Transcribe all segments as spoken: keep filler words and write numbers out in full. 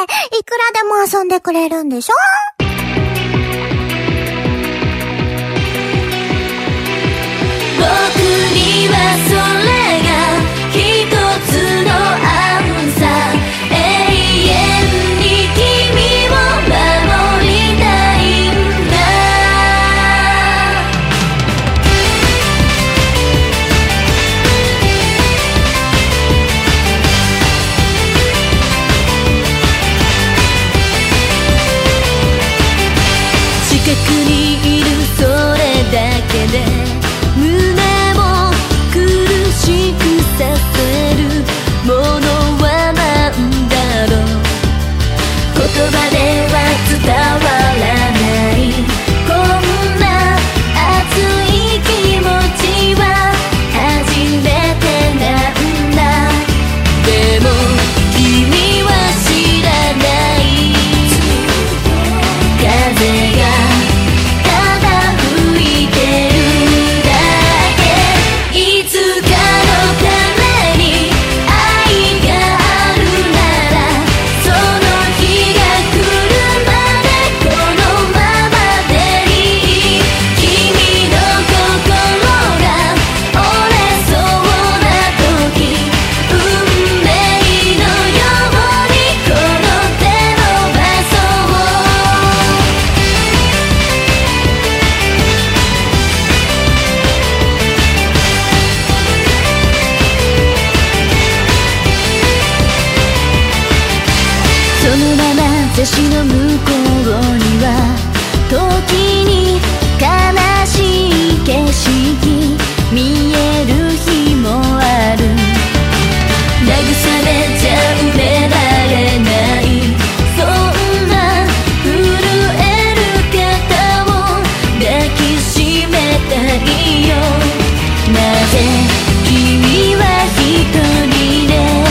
いくらでも遊んでくれるんでしょ？ 僕にはそれが一つのアンサー。永遠に君を守りたいんだ。近くにいるそれだけで胸も苦しくさせるものはなんだろう。言葉では伝わらないこんな熱い気持ちは初めてなんだ。でも君は知らない風がただ吹いてるだけ。いつかのために愛があるならその日が来るまでこのままでいい。君の心が折れそうな時運命のようにこの手伸ばそう。そのまま雑誌の向こうには時に悲しい景色見える日もある。慰めじゃ埋められないそんな震える肩を抱きしめたいよ。なぜ君は一人で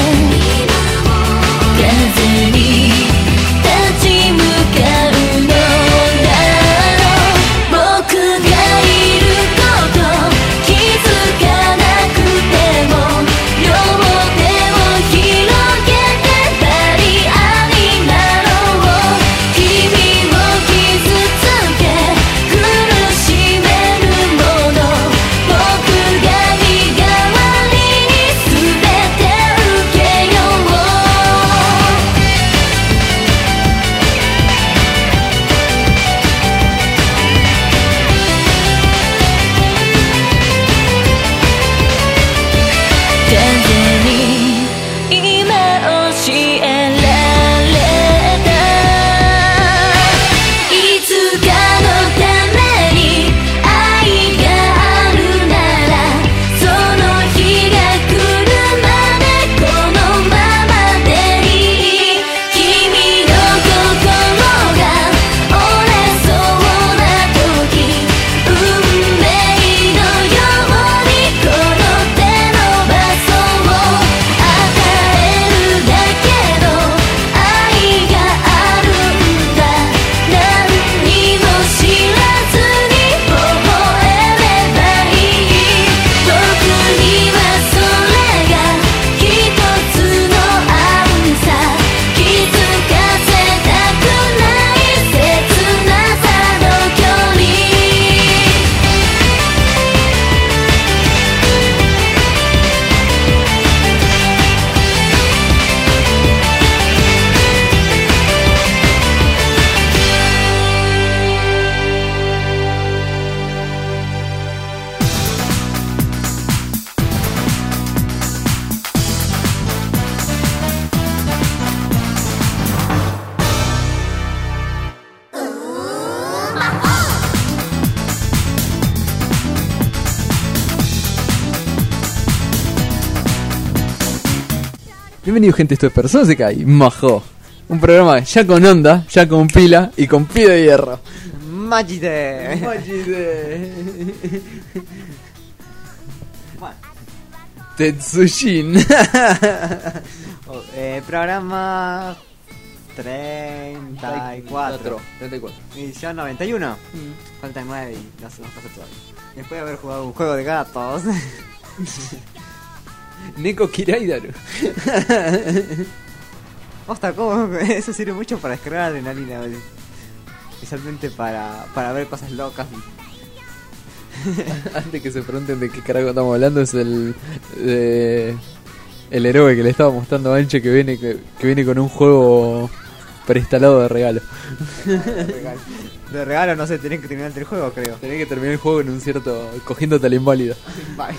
風に立ち向かうのだろう。僕がいること気づかなくても両手を広げてバリアになろう。君を傷つけ苦しめるもの僕が身代わりに全て受けよう。風に今教えられた。いつかのために愛があるならその日が来るまでこのままでいい。君の心が折れそうな時運命のようにこの手伸ばそう。与えるだけど愛があるんだ。何にも知らずに微笑めばいい。僕にはそれが一つのアンサー。気づかせたくない切なさの距離。 Bienvenido gente, esto es Personas de Kai, Majo. Un programa ya con onda, ya con pila y con pie de hierro. Majide. Majide. Bueno, Tetsujin. oh, eh, programa treinta y cuatro. treinta y cuatro. Edición noventa y uno. Mm. Faltan nueve y no se nos pasa todavía. Después de haber jugado un juego de gatos. Neko Kiraidaru. Ostras, ¿cómo? Eso sirve mucho para descargar adrenalina, ¿vale? Especialmente para, para ver cosas locas. Antes que se pregunten de qué carajo estamos hablando, es el de, el héroe que le estaba mostrando a Anche que viene que, que viene con un juego preinstalado de regalo. De regalo. De regalo, no sé, tenés que terminar el juego, creo. Tenés que terminar el juego en un cierto cogiéndote al inválido. Bye.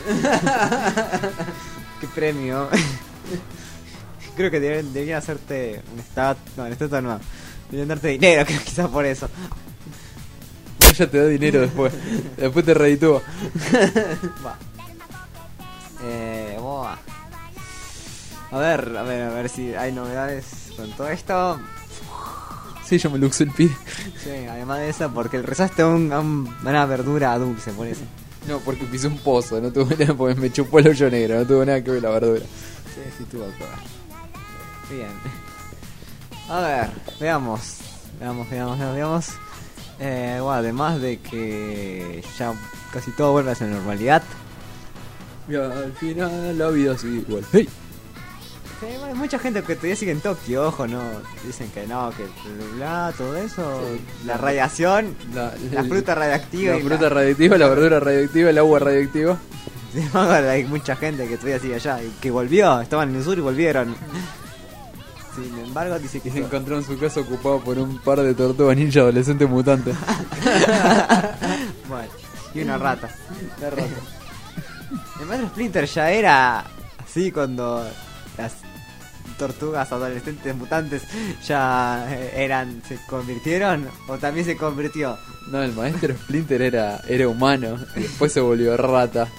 Qué premio. Creo que deberían, deberían hacerte un stat. No, un stat no. Deberían darte dinero, creo, quizás por eso. Ya te da dinero después. Después te reditúa. Va. Eh, boa. A ver, a ver, a ver si hay novedades con todo esto. Sí, yo me luxé el pie. Sí, además de eso, porque el rezaste a un, a un- a una verdura dulce, por eso. No, porque pisé un pozo, no tuve nada, porque me chupó el hoyo negro, no tuvo nada que ver la verdura. Sí, sí tuvo que ver. Bien. A ver, veamos. Veamos, veamos, veamos, veamos. Eh, bueno, además de que ya casi todo vuelve a la normalidad. Y al final la vida sigue igual. ¡Hey! Sí, bueno, hay mucha gente que todavía sigue en Tokio, ojo, no. Dicen que no, que bla, todo eso. Sí. La radiación, La, la fruta radiactiva. la y fruta radioactiva, la verdura radioactiva, el agua radioactiva. Sí, hay mucha gente que todavía sigue allá y que volvió, estaban en el sur y volvieron. Sin embargo, dice que Que se encontró en su casa ocupado por un par de tortugas ninja adolescentes mutantes. Bueno, y una rata. La rata. El maestro Splinter ya era así cuando las tortugas adolescentes mutantes ya eh, eran, se convirtieron o también se convirtió. No, el maestro Splinter era, era humano y después se volvió rata.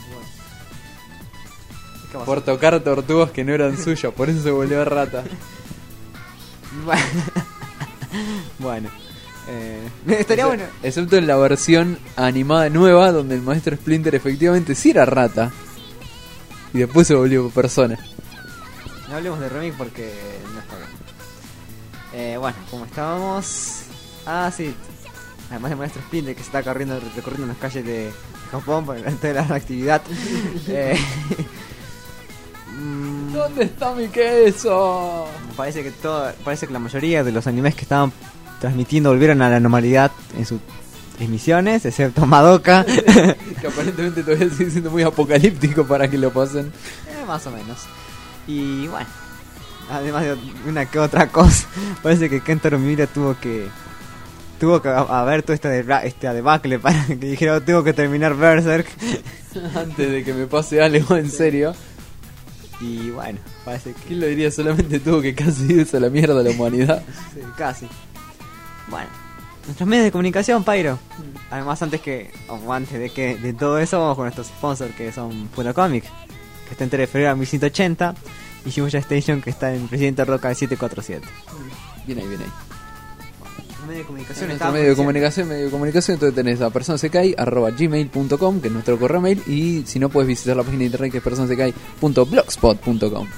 ¿Qué pasó? Por tocar tortugas que no eran suyas, por eso se volvió rata. Bueno, bueno eh, estaría Excepto- bueno. Excepto en la versión animada nueva, donde el maestro Splinter efectivamente sí era rata. Y después se volvió persona. No hablemos de remake porque no está bien. Eh, bueno, como estábamos. Ah, sí. Además del maestro Splinter que se está corriendo, recorriendo las calles de Japón por delante de la actividad. eh, mm, ¿Dónde está mi queso? parece que todo, parece que la mayoría de los animes que estaban transmitiendo volvieron a la normalidad en sus emisiones, excepto Madoka. Que aparentemente todavía sigue siendo muy apocalíptico para que lo pasen. Eh, más o menos. Y bueno, además de una que otra cosa, parece que Kentaro Miura tuvo que tuvo que haber todo este, de, este debacle para que dijera tengo que terminar Berserk. Antes de que me pase algo en serio. Y bueno, parece que ¿Quién lo diría? Solamente tuvo que casi irse a la mierda la humanidad. sí, casi. Bueno, nuestros medios de comunicación, Pyro. Además, antes que o antes de que de todo eso, vamos con nuestros sponsors que son Puro Comic, que está en Tele Febrero mil ciento ochenta, y Shibuya Station, que está en Presidente Roca siete cuatro siete. Bien ahí, bien ahí. Medio de comunicación, En nuestro estábamos medio de diciendo- comunicación, medio de comunicación, entonces tenés a personasecai arroba gmail punto com, que es nuestro correo mail, y si no puedes visitar la página de internet que es personasecai punto blogspot punto com.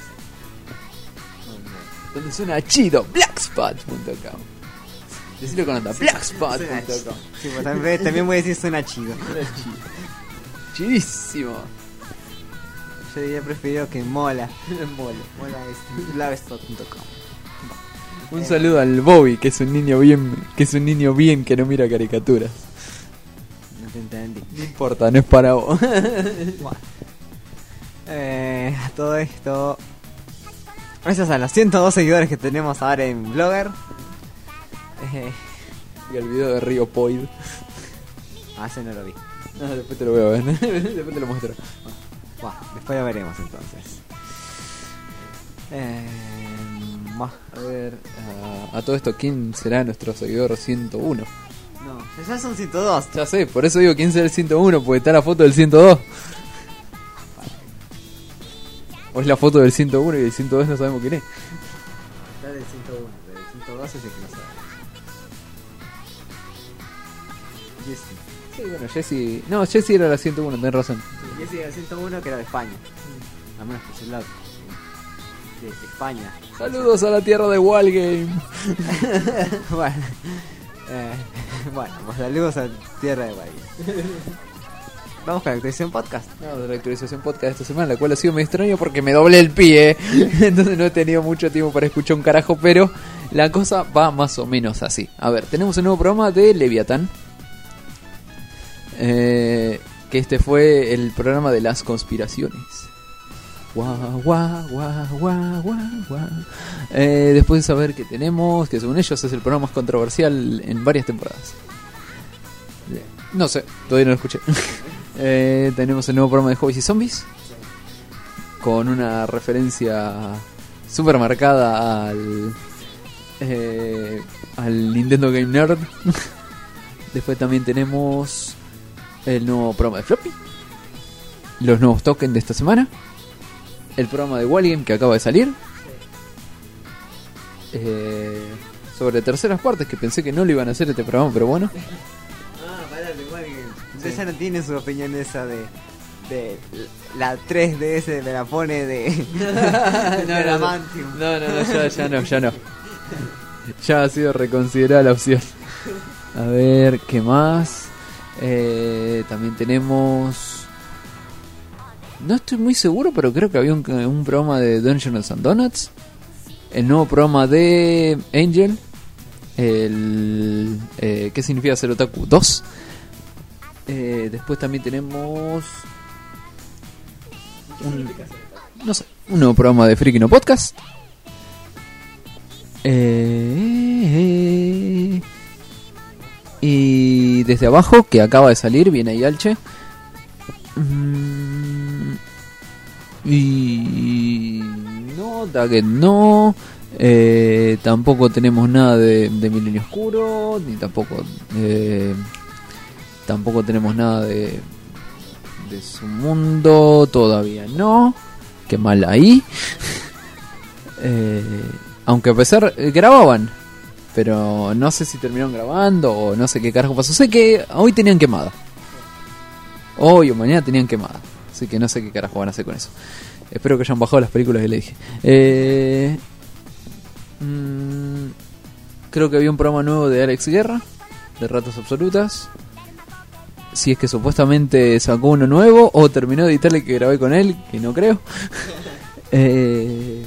Donde suena chido, blogspot punto com. Decirlo con onda, blogspot Suena punto com. Sí, pues también, también voy a decir suena chido. Chidísimo. Yo diría preferido que mola. Mola. Mola es blogspot punto com. Un saludo al Bobby, que es un niño bien, que es un niño bien que no mira caricaturas. No te entendí. No importa, no es para vos. Bueno. Eh, a todo esto, gracias a los ciento dos seguidores que tenemos ahora en Blogger. Eh, Y el video de Río Poid. ah, ese no lo vi. No, después te lo voy a ver. Después te lo muestro. Bueno, después lo veremos entonces. Eh, buah. A ver, a, a todo esto, ¿quién será nuestro seguidor ciento uno? No, ya son ciento dos. Ya sé, por eso digo quién será el ciento uno, porque está la foto del ciento dos. O es la foto del ciento uno y el ciento dos no sabemos quién es. Ya del ciento uno, pero el ciento dos es el que no sabe. Jesse. Sí, bueno, Jessy. No, Jessy era la ciento uno, tenés razón. Jesse era el ciento uno que era de España. Al menos que es el lado. De, de España. Saludos a la tierra de Walgame. Bueno, eh, bueno, pues saludos a Tierra de Bahía. vamos con la actualización podcast. No, de la actualización podcast de esta semana, la cual ha sido muy extraño porque me doblé el pie. Entonces no he tenido mucho tiempo para escuchar un carajo, pero la cosa va más o menos así. A ver, tenemos un nuevo programa de Leviatán. Eh, que este fue el programa de las conspiraciones. Guau, guau, guau, guau, guau, guau. Eh, después de saber que tenemos, que según ellos es el programa más controversial en varias temporadas. No sé, todavía no lo escuché. eh, tenemos el nuevo programa de Hobbies y Zombies. Con una referencia super marcada al, eh, al Nintendo Game Nerd. Después también tenemos el nuevo programa de Floppy. Los nuevos tokens de esta semana. El programa de Walgame que acaba de salir. Eh, sobre terceras partes, que pensé que no lo iban a hacer este programa, pero bueno. Ah, pará, igual que ustedes ya no tienen su opinión esa de, de la tres D S me la pone de, no, de no, Adamantium. no, no, no, ya, ya no, ya no. Ya ha sido reconsiderada la opción. A ver, ¿qué más? Eh, también tenemos... No estoy muy seguro, pero creo que había un, un programa de Dungeons and Donuts. El nuevo programa de Angel. El, eh, ¿Qué significa ser otaku? dos. Eh, después también tenemos... Un, no sé, un nuevo programa de Freaky No Podcast. Eh, y desde abajo, que acaba de salir, viene ahí Alche. Mm, y no, Daggett no. Eh, tampoco tenemos nada de, de Milenio Oscuro. Ni tampoco eh, Tampoco tenemos nada de De su mundo. Todavía no. Qué mal ahí. eh, Aunque a pesar, eh, grababan, pero no sé si terminaron grabando o no sé qué carajo pasó. Sé que hoy tenían quemada. Hoy o mañana tenían quemada. Así que no sé qué carajo van a hacer con eso. Espero que hayan bajado las películas que le dije. Eh, mmm, creo que había un programa nuevo de Alex Guerra, de Ratas Absolutas. Si es que supuestamente sacó uno nuevo o terminó de editar el que grabé con él, que no creo. eh,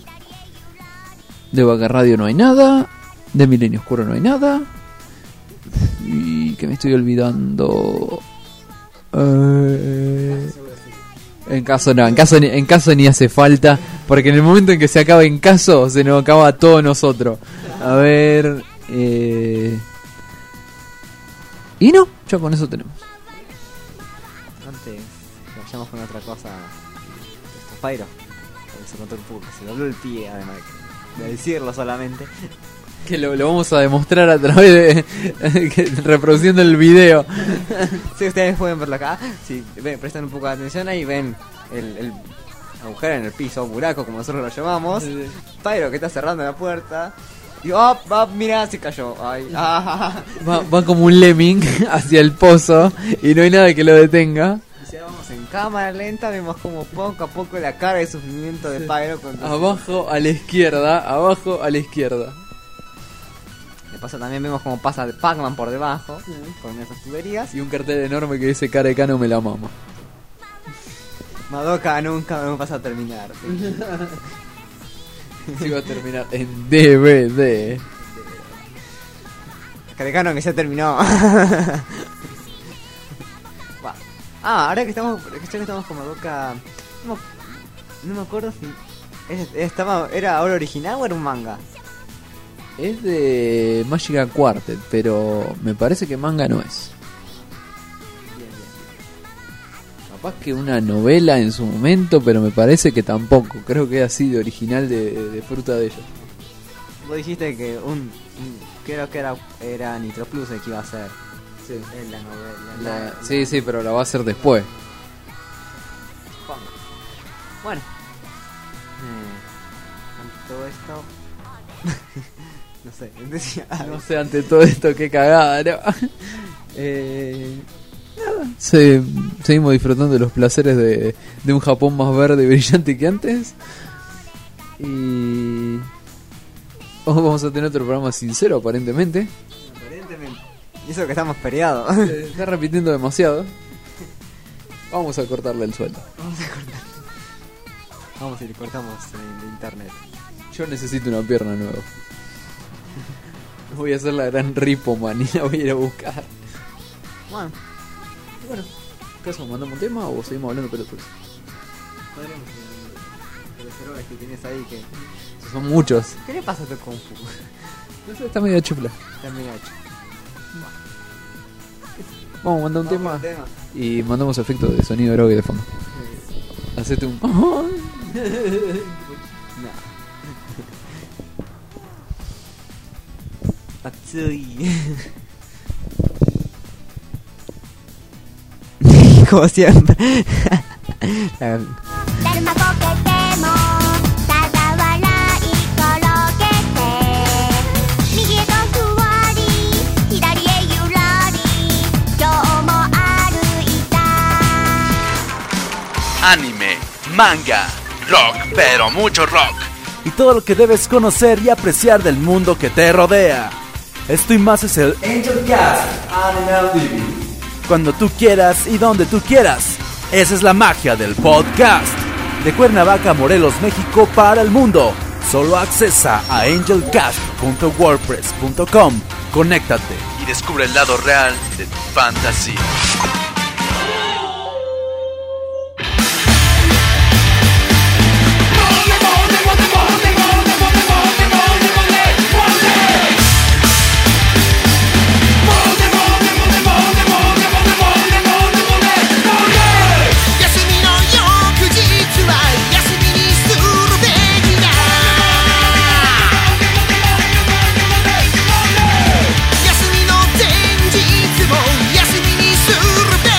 de Vaca Radio no hay nada. De Milenio Oscuro no hay nada. Y que me estoy olvidando. Eh, en caso no, en caso ni, en caso ni hace falta, porque en el momento en que se acaba en caso se nos acaba a todos nosotros. A ver, eh, y no, ya con eso tenemos. Antes que vayamos con otra cosa, esto Pyro, porque se contó un poco que se dobló el pie, además de, de decirlo solamente. Que lo, lo vamos a demostrar a través de que, reproduciendo el video. Si ustedes pueden verlo acá, si ven, prestan un poco de atención ahí ven el, el agujero en el piso, buraco como nosotros lo llamamos. Pyro que está cerrando la puerta. Y oh, oh, mira, se cayó. Ay, ah. Va, va como un lemming hacia el pozo y no hay nada que lo detenga. Si vamos en cámara lenta, vemos como poco a poco la cara de sufrimiento de Pyro. Abajo a la izquierda, abajo a la izquierda. De paso también vemos como pasa de Pac-Man por debajo, con esas tuberías. Y un cartel enorme que dice cara de cano me la mama. Madoka nunca me vas a terminar. Sí. Sí, va a terminar en D V D. Carecano que ya terminó. Ah, ahora que estamos, ya que estamos con Madoka, no, no me acuerdo si es- estaba, era ahora original o era un manga. Es de Magical Quartet, pero me parece que manga no es. Capaz que una novela en su momento, pero me parece que tampoco. Creo que es así de original de, de fruta de ellos. Vos dijiste que un, un- creo que era era Nitro Plus el que iba a ser Sí. en la novela. La- la- sí, sí, pero la va a hacer después. Supongo. Bueno, eh, ante todo esto, no sé, decía algo. No sé, ante todo esto, qué cagada, ¿no? eh, nada, se- seguimos disfrutando de los placeres de, de un Japón más verde y brillante que antes. Y hoy vamos a tener otro programa sincero, aparentemente. Aparentemente. Y eso que estamos feriados. Se está repitiendo demasiado. Vamos a cortarle el sueldo. Vamos a cortar. Vamos y le cortamos el internet. Yo necesito una pierna nueva. Voy a hacer la gran Ripoman y la voy a ir a buscar. Bueno, Bueno, ¿acaso mandamos un tema o seguimos hablando pelotudos? podremos ir de los errores que tienes ahí que... Son muchos. ¿Qué le pasa a tu compu? No sé, está medio chupla. Está medio hecho. Vamos a mandar un Vamos tema con el tema. y mandamos efectos de sonido de droga de fondo. Hacete un... No. Atsui. Como siempre. だるまこけてもただ笑い転げて右へとふわり左へゆらり今日も歩いた Anime, manga, rock, pero mucho rock. Y todo lo que debes conocer y apreciar del mundo que te rodea. Esto y más es el Angel Cast Anime T V. Cuando tú quieras y donde tú quieras. Esa es la magia del podcast. De Cuernavaca, Morelos, México para el mundo. Solo accesa a angel cast punto wordpress punto com. Conéctate. Y descubre el lado real de tu fantasía. Yes,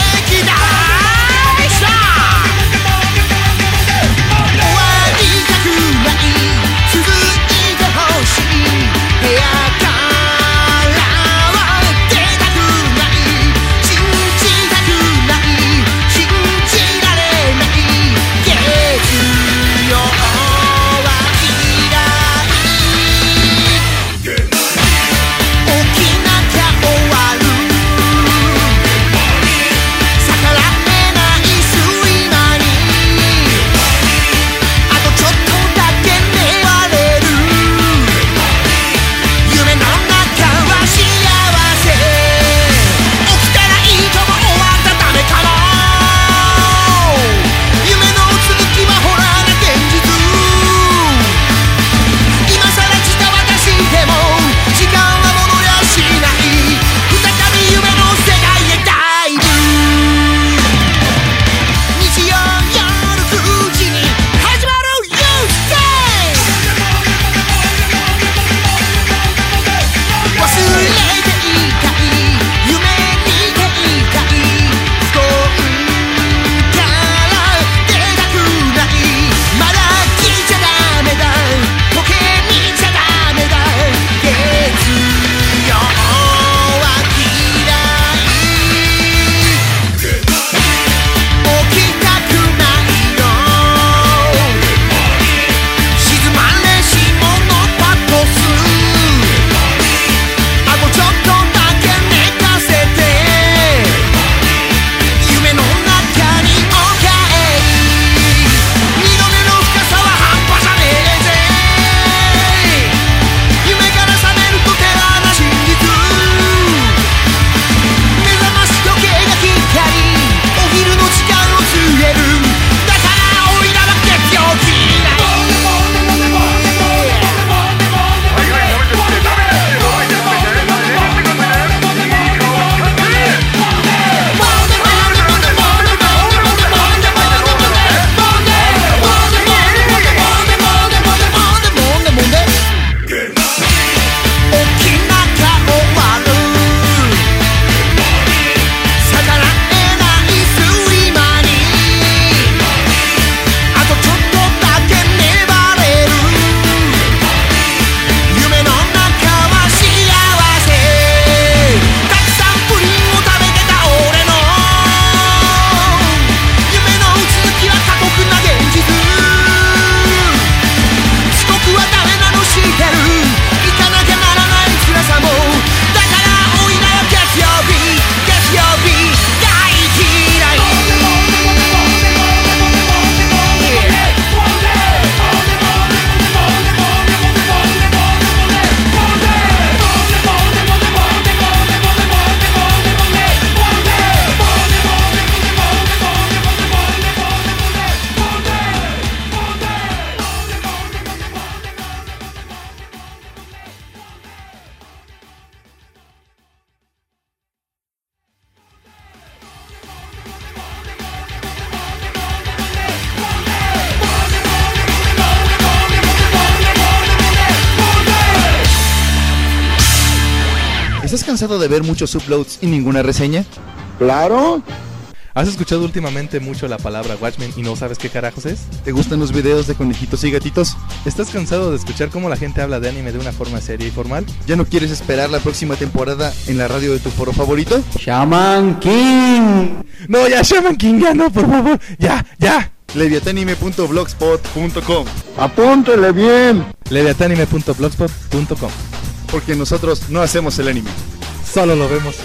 ¿Estás cansado de ver muchos uploads y ninguna reseña? ¡Claro! ¿Has escuchado últimamente mucho la palabra Watchmen y no sabes qué carajos es? ¿Te gustan los videos de conejitos y gatitos? ¿Estás cansado de escuchar cómo la gente habla de anime de una forma seria y formal? ¿Ya no quieres esperar la próxima temporada en la radio de tu foro favorito? ¡Shaman King! No, ya Shaman King, ya no, por favor, ya, ya. leviatanime punto blogspot punto com. ¡Apúntele bien! leviatanime punto blogspot punto com. Porque nosotros no hacemos el anime, solo lo vemos.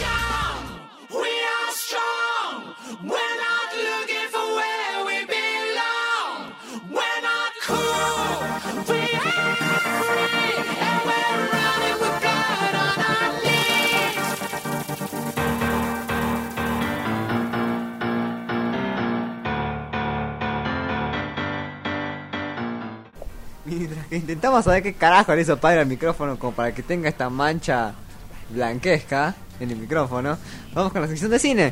Mientras que intentamos saber qué carajo le hizo Padre al micrófono como para que tenga esta mancha blanquesca en el micrófono, vamos con la sección de cine.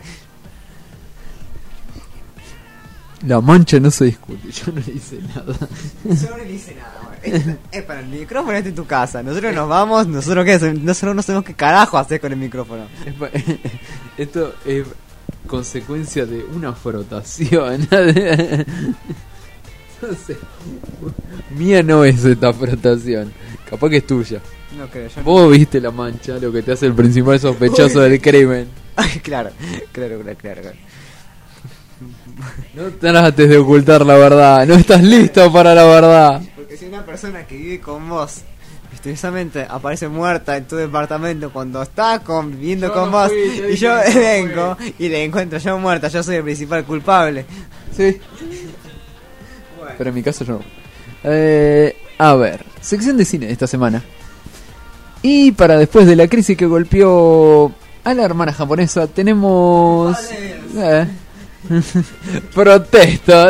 La mancha no se discute, yo no le hice nada. Yo no le hice nada, güey. Es, es para el micrófono, este en tu casa. Nosotros nos vamos, nosotros qué, nosotros no sabemos qué carajo hacer con el micrófono. Es pa- Esto es consecuencia de una frotación. No sé. Mía no es esta frotación. Capaz que es tuya. No creo, yo no. Vos viste la mancha, lo que te hace el principal sospechoso del crimen. Ay, claro, claro, claro, claro, claro. No trates de ocultar la verdad. No estás listo para la verdad. Porque si una persona que vive con vos misteriosamente aparece muerta en tu departamento cuando está conviviendo Yo con no vos fui, te y dije yo que no vengo fui. y le encuentro yo muerta, yo soy el principal culpable. Sí. Pero en mi caso yo no. Eh, a ver, sección de cine de esta semana. Y para después de la crisis que golpeó a la hermana japonesa, tenemos... Eh, protesto.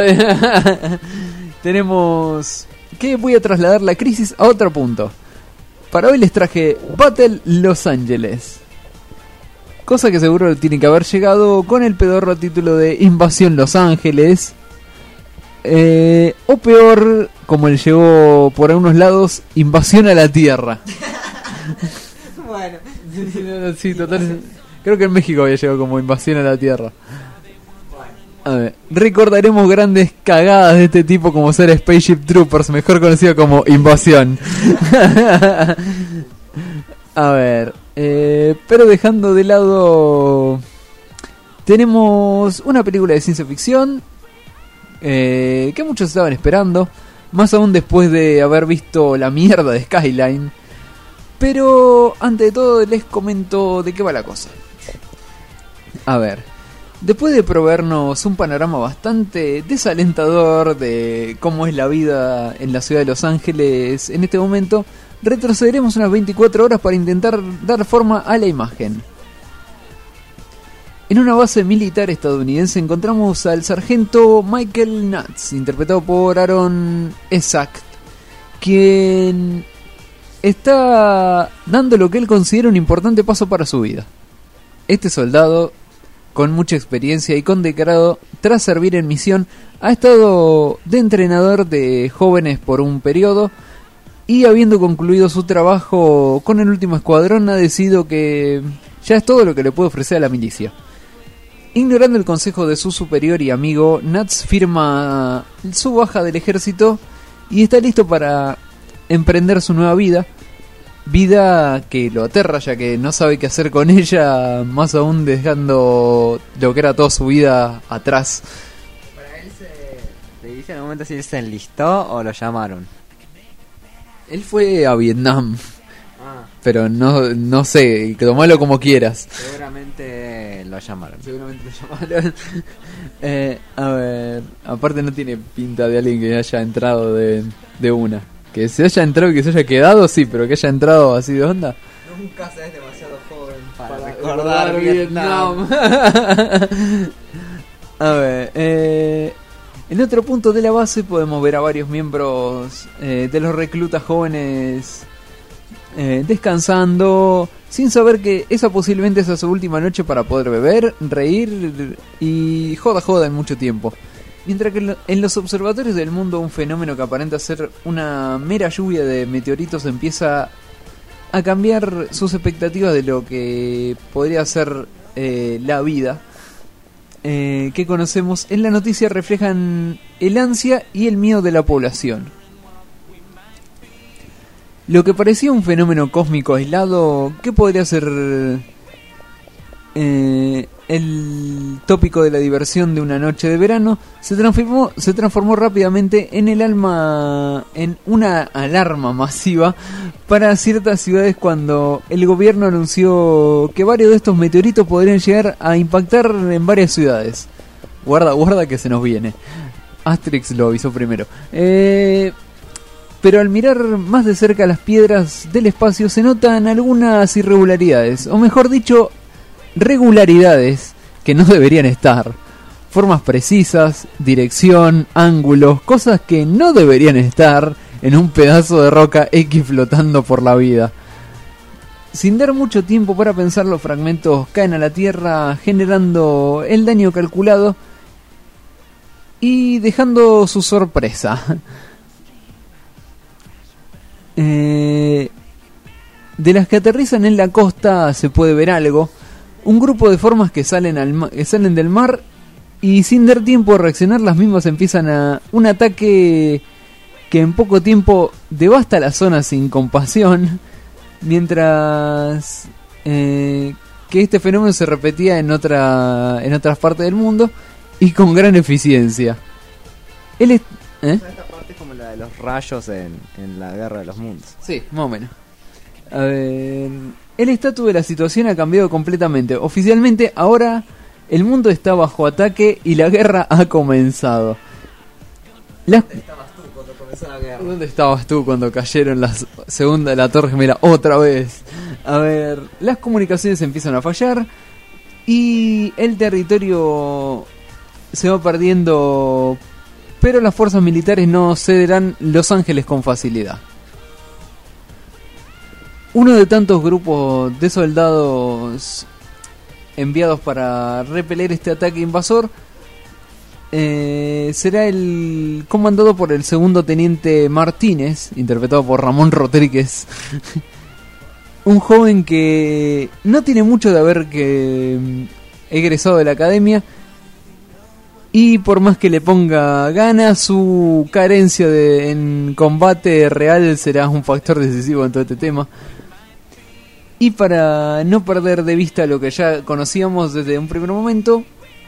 Tenemos que voy a trasladar la crisis a otro punto. Para hoy les traje Battle Los Ángeles. Cosa que seguro tiene que haber llegado con el pedorro título de Invasión Los Ángeles. Eh, o peor, como le llegó por algunos lados, Invasión a la Tierra. Bueno, Sí, total. Creo que en México había llegado como Invasión a la Tierra. A ver, recordaremos grandes cagadas de este tipo como ser Spaceship Troopers, mejor conocido como Invasión. A ver, eh, pero dejando de lado, tenemos una película de ciencia ficción eh, que muchos estaban esperando, más aún después de haber visto la mierda de Skyline. Pero antes de todo les comento de qué va la cosa. A ver, después de proveernos un panorama bastante desalentador de cómo es la vida en la ciudad de Los Ángeles en este momento, retrocederemos unas veinticuatro horas para intentar dar forma a la imagen. En una base militar estadounidense encontramos al sargento Michael Knutz, interpretado por Aaron Eckhart, quien está dando lo que él considera un importante paso para su vida. Este soldado, con mucha experiencia y condecorado tras servir en misión, ha estado de entrenador de jóvenes por un periodo y, habiendo concluido su trabajo con el último escuadrón, ha decidido que ya es todo lo que le puede ofrecer a la milicia. Ignorando el consejo de su superior y amigo, Knutz firma su baja del ejército y está listo para emprender su nueva vida. Vida que lo aterra, ya que no sabe qué hacer con ella, más aún dejando lo que era toda su vida atrás. para él se... ¿Le dice en un momento si él se enlistó o lo llamaron? Él fue a Vietnam, Ah, pero no, no sé, tomalo como quieras. seguramente lo llamaron. Seguramente lo llamaron. eh, a ver, aparte no tiene pinta de alguien que haya entrado de, de una. Que se haya entrado y que se haya quedado, sí, pero que haya entrado así de onda. Nunca se es demasiado joven para, Para recordar recordar Vietnam. Vietnam. A ver, eh, en otro punto de la base podemos ver a varios miembros eh, de los reclutas jóvenes eh, descansando, sin saber que esa posiblemente sea su última noche para poder beber, reír y joda joda en mucho tiempo. Mientras que en los observatorios del mundo un fenómeno que aparenta ser una mera lluvia de meteoritos empieza a cambiar sus expectativas de lo que podría ser eh, la vida eh, que conocemos. En la noticia reflejan el ansia y el miedo de la población. Lo que parecía un fenómeno cósmico aislado, ¿qué podría ser eh, el tópico de la diversión de una noche de verano? Se transformó, se transformó rápidamente en el alma, en una alarma masiva para ciertas ciudades cuando el gobierno anunció que varios de estos meteoritos podrían llegar a impactar en varias ciudades. Guarda, guarda que se nos viene. Asterix lo avisó primero. Eh... Pero al mirar más de cerca las piedras del espacio se notan algunas irregularidades, o mejor dicho, regularidades que no deberían estar. Formas precisas, dirección, ángulos, cosas que no deberían estar en un pedazo de roca X flotando por la vida. Sin dar mucho tiempo para pensar, los fragmentos caen a la Tierra generando el daño calculado y dejando su sorpresa. Eh, de las que aterrizan en la costa se puede ver algo. Un grupo de formas que salen, al ma- que salen del mar y sin dar tiempo a reaccionar, las mismas empiezan a un ataque que en poco tiempo devasta la zona sin compasión, mientras eh, que este fenómeno se repetía en otra en otras partes del mundo y con gran eficiencia. Él es, ¿eh? Como la de los rayos en, en la Guerra de los Mundos. Sí, más o menos. A ver, el estatus de la situación ha cambiado completamente. Oficialmente, ahora el mundo está bajo ataque y la guerra ha comenzado. Las... ¿Dónde estabas tú cuando comenzó la guerra? ¿Dónde estabas tú cuando cayeron la segunda de la Torre Gemela otra vez? A ver, las comunicaciones empiezan a fallar y el territorio se va perdiendo. Pero las fuerzas militares no cederán Los Ángeles con facilidad. Uno de tantos grupos de soldados enviados para repeler este ataque invasor eh, será el comandado por el segundo teniente Martínez, interpretado por Ramón Rodríguez. Un joven que no tiene mucho de haber que egresado de la academia. Y por más que le ponga ganas, su carencia de, en combate real será un factor decisivo en todo este tema. Y para no perder de vista lo que ya conocíamos desde un primer momento,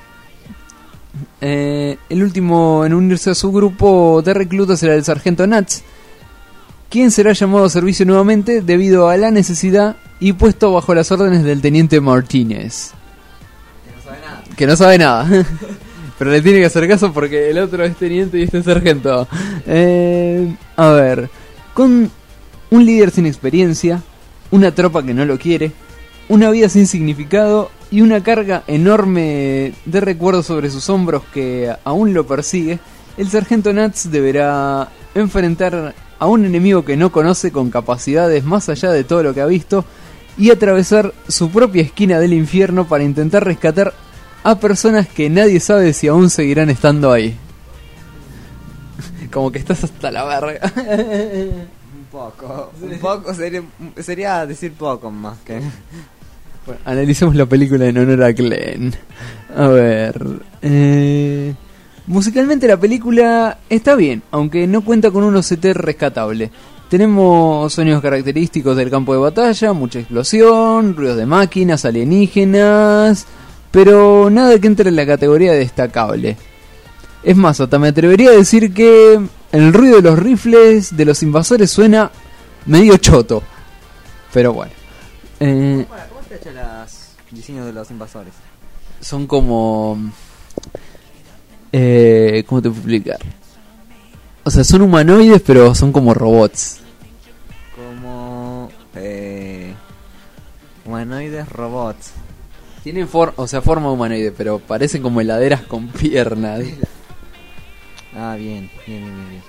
eh, el último en unirse a su grupo de reclutas será el sargento Nats, quien será llamado a servicio nuevamente debido a la necesidad y puesto bajo las órdenes del teniente Martínez. Que no sabe nada. Que no sabe nada. Pero le tiene que hacer caso porque el otro es teniente y este es sargento. Eh, a ver, con un líder sin experiencia, una tropa que no lo quiere, una vida sin significado y una carga enorme de recuerdos sobre sus hombros que aún lo persigue, el sargento Nats deberá enfrentar a un enemigo que no conoce con capacidades más allá de todo lo que ha visto y atravesar su propia esquina del infierno para intentar rescatar a personas que nadie sabe si aún seguirán estando ahí. Como que estás hasta la verga. Un poco, un poco sería, sería decir poco más que... Bueno, analicemos la película en honor a Glenn. A ver... Eh... Musicalmente la película está bien, aunque no cuenta con un O C T rescatable. Tenemos sonidos característicos del campo de batalla, mucha explosión, ruidos de máquinas, alienígenas... pero nada que entre en la categoría de destacable. Es más, hasta me atrevería a decir que el ruido de los rifles de los invasores suena medio choto. Pero bueno. Eh, ¿Cómo te echan los diseños de los invasores? Son como... Eh, ¿Cómo te puedo explicar? O sea, son humanoides, pero son como robots. Como... Eh, humanoides robots. Tienen for o sea, forma humanoide, pero parecen como heladeras con piernas. Ah, bien, bien, bien, bien.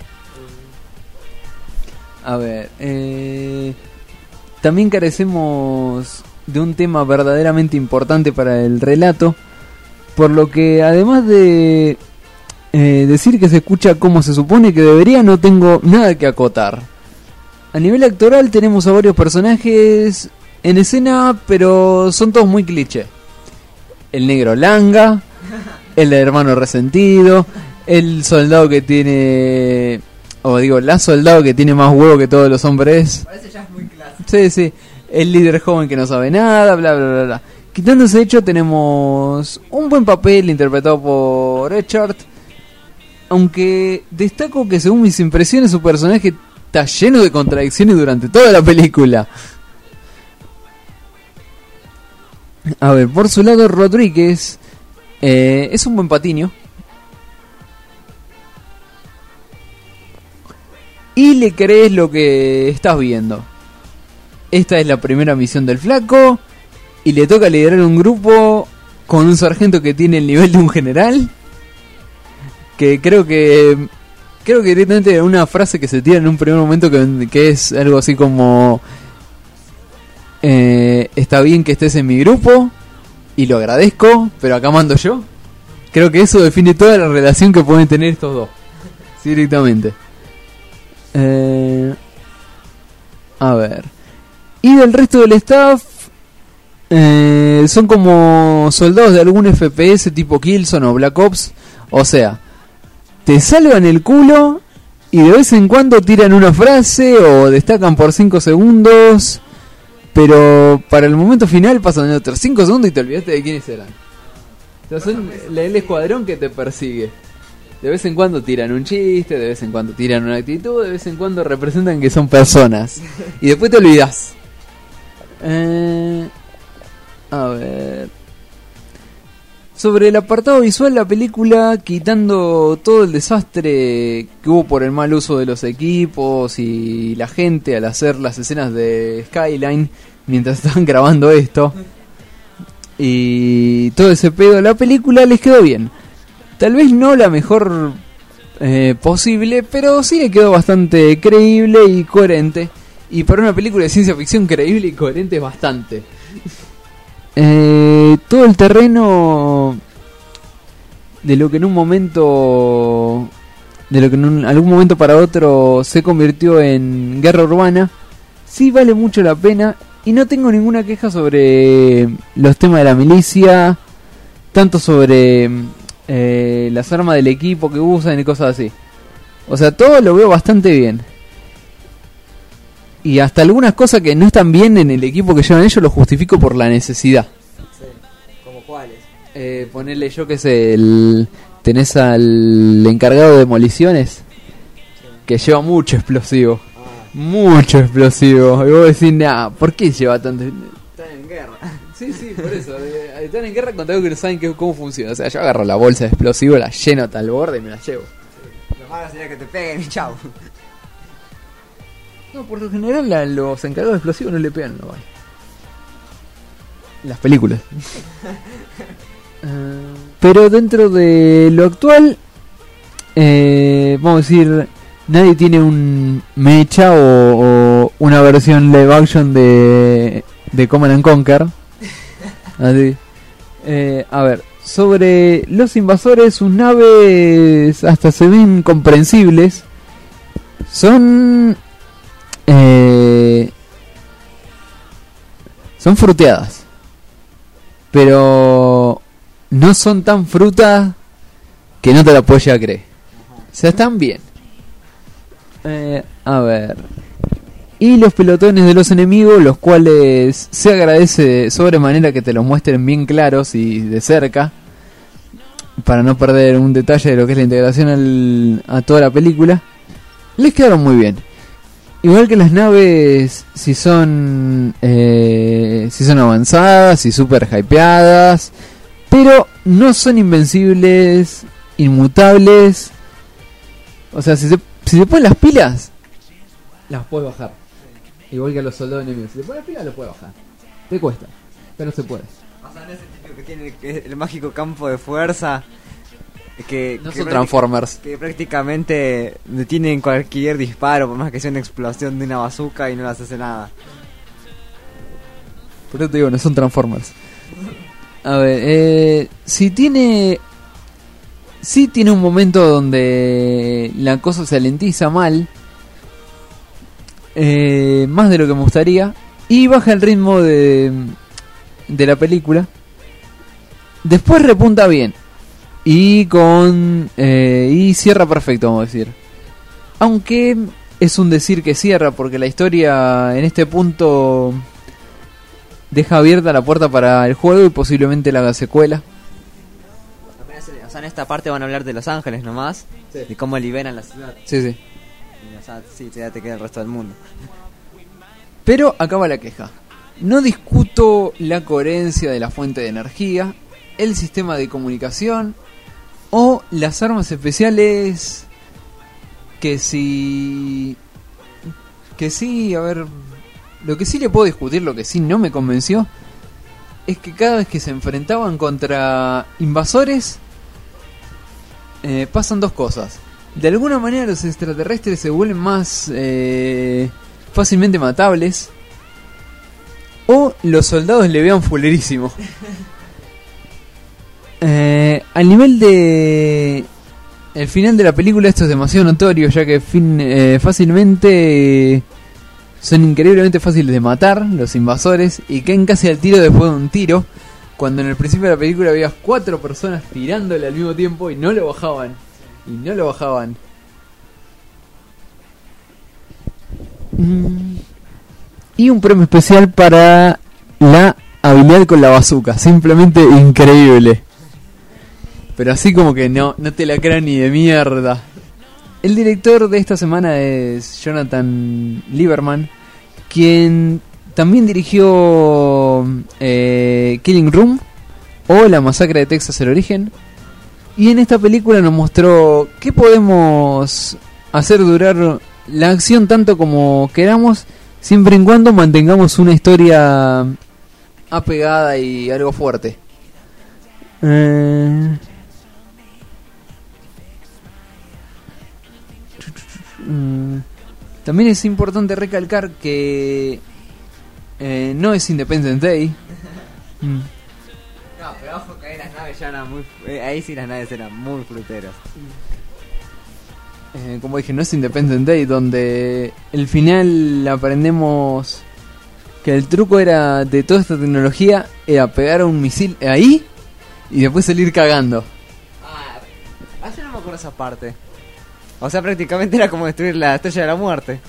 A ver, eh, también carecemos de un tema verdaderamente importante para el relato, por lo que además de eh, decir que se escucha como se supone que debería, no tengo nada que acotar. A nivel actoral tenemos a varios personajes en escena, pero son todos muy cliché. El negro Langa, el hermano resentido, el soldado que tiene... O digo, la soldado que tiene más huevo que todos los hombres. Parece ya es muy clásico. Sí, sí. El líder joven que no sabe nada, bla, bla, bla, bla. Quitando ese hecho, tenemos un buen papel interpretado por Richard. Aunque destaco que, según mis impresiones, su personaje está lleno de contradicciones durante toda la película. A ver, por su lado, Rodríguez eh, es un buen patiño. Y le crees lo que estás viendo. Esta es la primera misión del flaco. Y le toca liderar un grupo con un sargento que tiene el nivel de un general. Que creo que... Creo que directamente una frase que se tira en un primer momento que, que es algo así como... Eh, está bien que estés en mi grupo. Y lo agradezco, pero acá mando yo. Creo que eso define toda la relación que pueden tener estos dos. Sí, directamente. Eh, a ver. Y del resto del staff, eh, son como soldados de algún F P S tipo Killzone o Black Ops. O sea, te salvan el culo y de vez en cuando tiran una frase o destacan por cinco segundos. Pero para el momento final pasan otros cinco segundos y te olvidaste de quiénes eran. O sea, son el escuadrón que te persigue. De vez en cuando tiran un chiste, de vez en cuando tiran una actitud, de vez en cuando representan que son personas. Y después te olvidas. Eh, a ver. Sobre el apartado visual, la película, quitando todo el desastre que hubo por el mal uso de los equipos y la gente al hacer las escenas de Skyline mientras estaban grabando esto, y todo ese pedo, la película les quedó bien. Tal vez no la mejor eh, posible, pero sí le quedó bastante creíble y coherente. Y para una película de ciencia ficción, creíble y coherente es bastante. Eh, todo el terreno de lo que en un momento, de lo que en un, algún momento para otro se convirtió en guerra urbana, sí vale mucho la pena. Y no tengo ninguna queja sobre los temas de la milicia, tanto sobre eh, las armas del equipo que usan y cosas así. O sea, todo lo veo bastante bien. Y hasta algunas cosas que no están bien en el equipo que llevan ellos lo justifico por la necesidad. Sí, ¿como cuáles? Eh, ponerle, yo que sé, el, tenés al encargado de demoliciones, sí, que lleva mucho explosivo. Mucho explosivo. Y vos decís, nah, ¿por qué lleva tanto? Están en guerra. Sí, sí, por eso. eh, Están en guerra contra algo que no saben que, cómo funciona. O sea, yo agarro la bolsa de explosivo, la lleno hasta el borde y me la llevo. Sí. Lo malo sería que te peguen y chau. No, por lo general a los encargados de explosivos no le pegan, no vale. Las películas. uh, pero dentro de lo actual, eh, vamos a decir... Nadie tiene un mecha o, o una versión live action de, de Command and Conquer. Así. Eh, a ver, sobre los invasores, sus naves hasta se ven comprensibles. Son... Eh, son fruteadas. Pero no son tan frutas que no te la puedes llegar a creer. O sea, están bien. Eh, a ver. Y los pelotones de los enemigos, los cuales se agradece sobremanera que te los muestren bien claros y de cerca, para no perder un detalle de lo que es la integración al, a toda la película. Les quedaron muy bien. Igual que las naves, si son eh, si son avanzadas, si super hypeadas, pero no son invencibles, inmutables. O sea, si se Si te ponen las pilas, las puedes bajar. Igual que a los soldados enemigos. Si te pones las pilas, lo puedes bajar. Te cuesta, pero se puede. O sea, no es el típico que tiene el, el mágico campo de fuerza. Que, no que son Transformers. Que prácticamente detienen cualquier disparo, por más que sea una explosión de una bazooka y no les hace nada. Por eso te digo, no son Transformers. A ver, eh, si tiene... Sí tiene un momento donde la cosa se alentiza mal. eh, más de lo que me gustaría y baja el ritmo de, de la película. Después repunta bien y con eh, y cierra perfecto, vamos a decir. Aunque es un decir que cierra, porque la historia en este punto deja abierta la puerta para el juego y posiblemente la secuela. O sea, en esta parte van a hablar de Los Ángeles nomás, sí. De cómo liberan la ciudad. Sí, sí. Y, o sea, sí, ya te queda el resto del mundo. Pero acaba la queja. No discuto la coherencia de la fuente de energía, el sistema de comunicación o las armas especiales que si... Que sí, a ver... Lo que sí le puedo discutir, lo que sí no me convenció, es que cada vez que se enfrentaban contra invasores, eh, pasan dos cosas. De alguna manera los extraterrestres se vuelven más eh, fácilmente matables, o los soldados le vean fulerísimo. Eh, al nivel de... El final de la película esto es demasiado notorio, ya que fin, eh, fácilmente... Eh, son increíblemente fáciles de matar los invasores y caen casi al tiro después de un tiro, cuando en el principio de la película había cuatro personas tirándole al mismo tiempo y no lo bajaban. Y no lo bajaban. Mm. Y un premio especial para la habilidad con la bazooka, simplemente increíble. Pero así como que no, no te la crean ni de mierda. El director de esta semana es Jonathan Lieberman, quien también dirigió eh, Killing Room o La Masacre de Texas, el origen. Y en esta película nos mostró que podemos hacer durar la acción tanto como queramos, siempre y cuando mantengamos una historia apegada y algo fuerte. Eh... También es importante recalcar que eh, no es Independence Day. Mm. No, pero ojo que ahí las naves ya eran muy... Eh, ahí sí las naves eran muy fruteras. Eh, como dije, no es Independence Day, donde el final aprendemos que el truco era de toda esta tecnología era pegar un misil ahí y después salir cagando. Ah, yo no me acuerdo esa parte. O sea, prácticamente era como destruir la Estrella de la Muerte.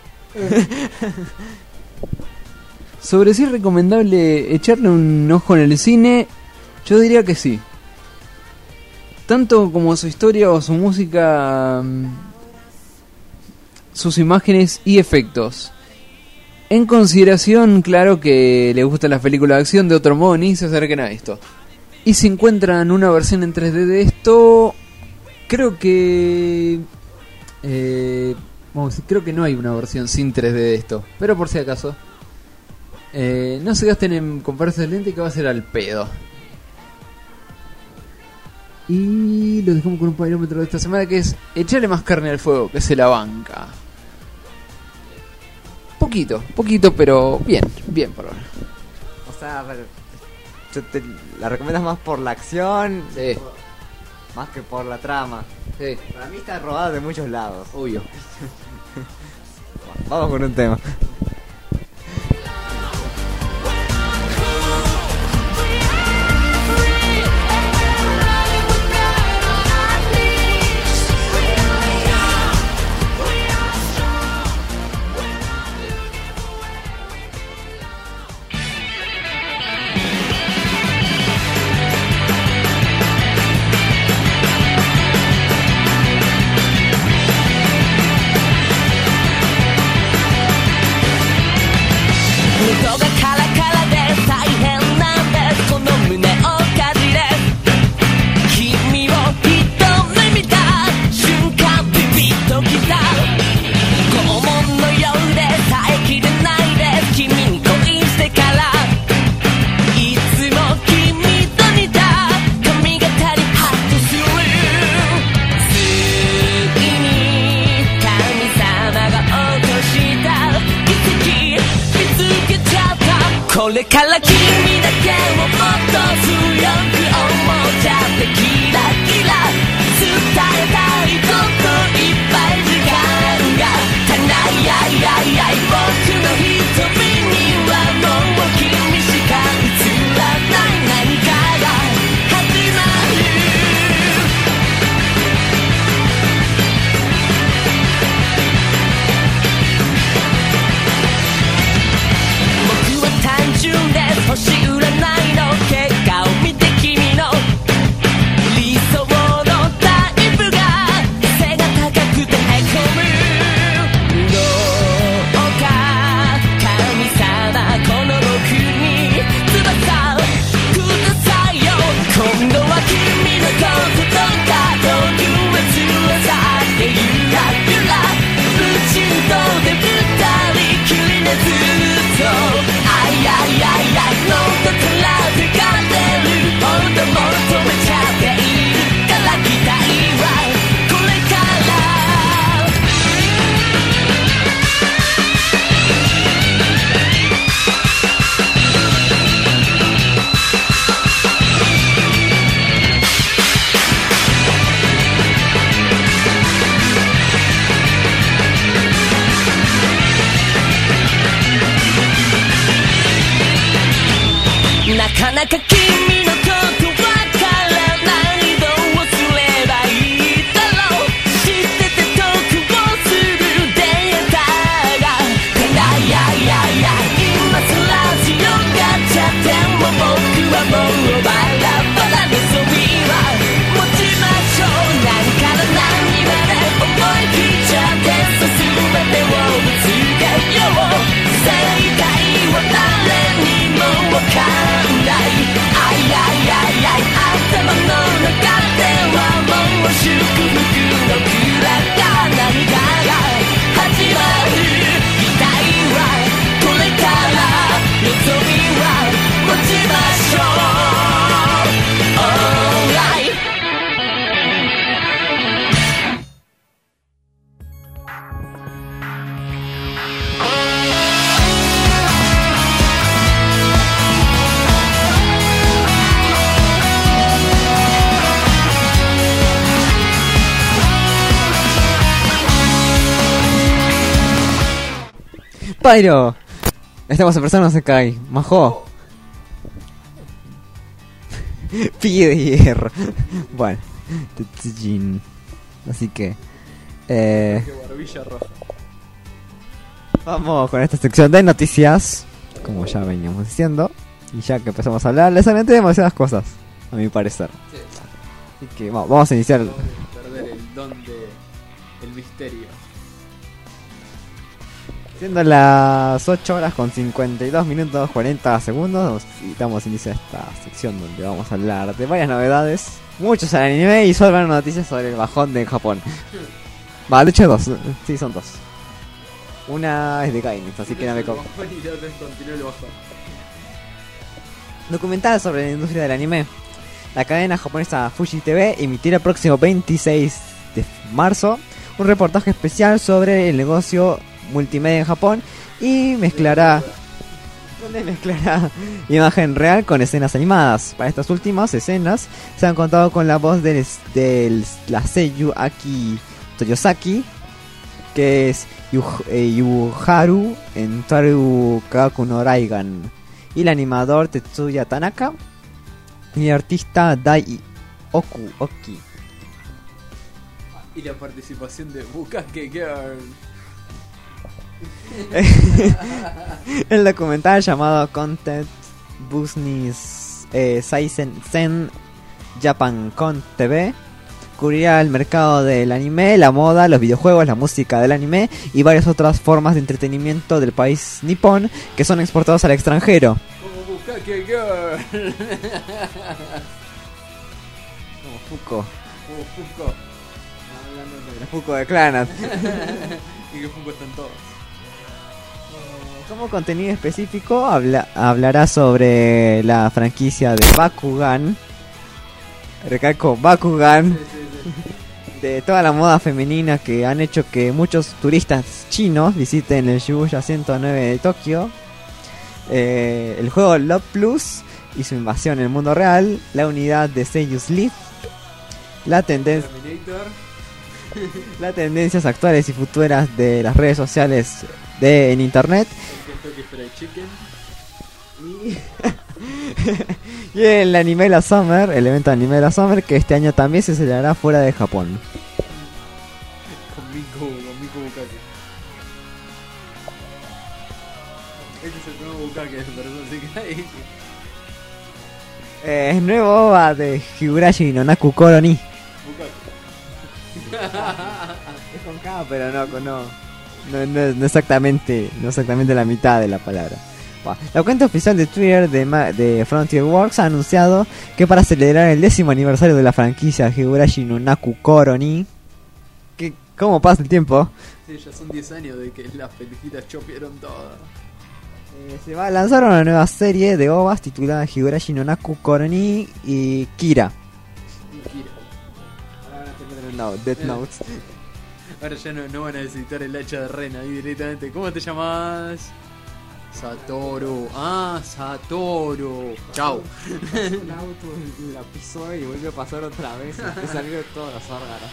Sobre si es recomendable echarle un ojo en el cine, yo diría que sí. Tanto como su historia o su música, sus imágenes y efectos. En consideración, claro, que le gustan las películas de acción, de otro modo ni se acerquen a esto. Y si encuentran una versión en tres D de esto, creo que... Eh, vamos, creo que no hay una versión sin tres D de esto, pero por si acaso, eh, no se gasten en comprarse el lente, que va a ser al pedo. Y lo dejamos con un parómetro de esta semana, que es echarle más carne al fuego, que se la banca. Poquito, poquito, pero bien, bien por ahora. O sea, pero, yo te, ¿la recomiendas más por la acción? Sí. Por, más que por la trama. Sí. Para mí está robada de muchos lados. Obvio. Bueno, vamos con un tema. Yeah, yeah, yeah. なか君のことわからないどうすればいいだろう知ってて得をするデータがてなややや今さラジオがちゃっても僕はもうバラバラでそびは持ちましょう何から何まで思い切っちゃってさすべてをぶつけよう正解は誰にもわかんないあいあいあいあい頭の中ではもう祝福のクラが何かが始まる期待はこれから望みは持ちましょう Alright Pyro, estamos en Persona no Sekai, Majo. Pide hierro. Bueno, Tetsujin. Así que, eh, Qué barbilla roja. vamos con esta sección de noticias, como ya veníamos diciendo. Y ya que empezamos a hablar, les adelanté demasiadas cosas, a mi parecer. Sí. Así que vamos, vamos a iniciar. No debes perder el don de el misterio. Siendo las ocho horas con cincuenta y dos minutos cuarenta segundos, y damos inicio a esta sección donde vamos a hablar de varias novedades, muchos al anime y solo noticias sobre el bajón de Japón. Va, de hecho dos, sí son dos. Una es de Gaines, así que no me compro. Y la otra es continuar el bajón. Documental sobre la industria del anime. La cadena japonesa Fuji T V emitirá el próximo veintiséis de marzo un reportaje especial sobre el negocio multimedia en Japón y mezclará donde mezclará imagen real con escenas animadas. Para estas últimas escenas se han contado con la voz del, del la seiyuu Aki Toyosaki, que es Yu, eh, Yuharu en Taru Kaku no Raigan, y el animador Tetsuya Tanaka y el artista Dai Oku Oki. Y la participación de Bukake Girl. El documental llamado Content Business eh, Saizen Zen Japan Con T V cubrirá el mercado del anime, la moda, los videojuegos, la música del anime y varias otras formas de entretenimiento del país nipón que son exportados al extranjero. Como Bukake Girl. Como Fuko. Como Fuko. Hablando de Fuko de Clanat. Y que Fuko están todos. Como contenido específico habla, hablará sobre la franquicia de Bakugan, recalco Bakugan, Sí, sí, sí. de toda la moda femenina que han hecho que muchos turistas chinos visiten el Shibuya ciento nueve de Tokio, eh, el juego Love Plus y su invasión en el mundo real, la unidad de Seiyu Sleep, la tendencia Terminator. las tendencias actuales y futuras de las redes sociales de en internet El Kentucky Fried Chicken. y, y el anime La Summer, el evento anime La Summer que este año también se celebrará fuera de Japón. Con Miku, con Miku Bukake. Este es el nuevo Bukake de Persona no Sekai. Eh, es nuevo O V A de Higurashi no Naku Koro ni. Bukake. Es con K, pero no, con no. No, no, no exactamente, no exactamente la mitad de la palabra. Bah. La cuenta oficial de Twitter de, Ma- de Frontier Works ha anunciado que para celebrar el décimo aniversario de la franquicia Higurashi no Naku Koro ni, que cómo pasa el tiempo, Sí, ya son diez años de que las pendejitas chopieron todas. eh, se va a lanzar una nueva serie de O V As titulada Higurashi no Naku Koro ni y Kira. Y Kira. No, Death Note. Ahora ya no, no van a necesitar el hacha de Ren ahí directamente. ¿Cómo te llamas? Satoru. Ah, Satoru. Chau. Un auto y la pisó y volvió a pasar otra vez y le salieron todos los órganos.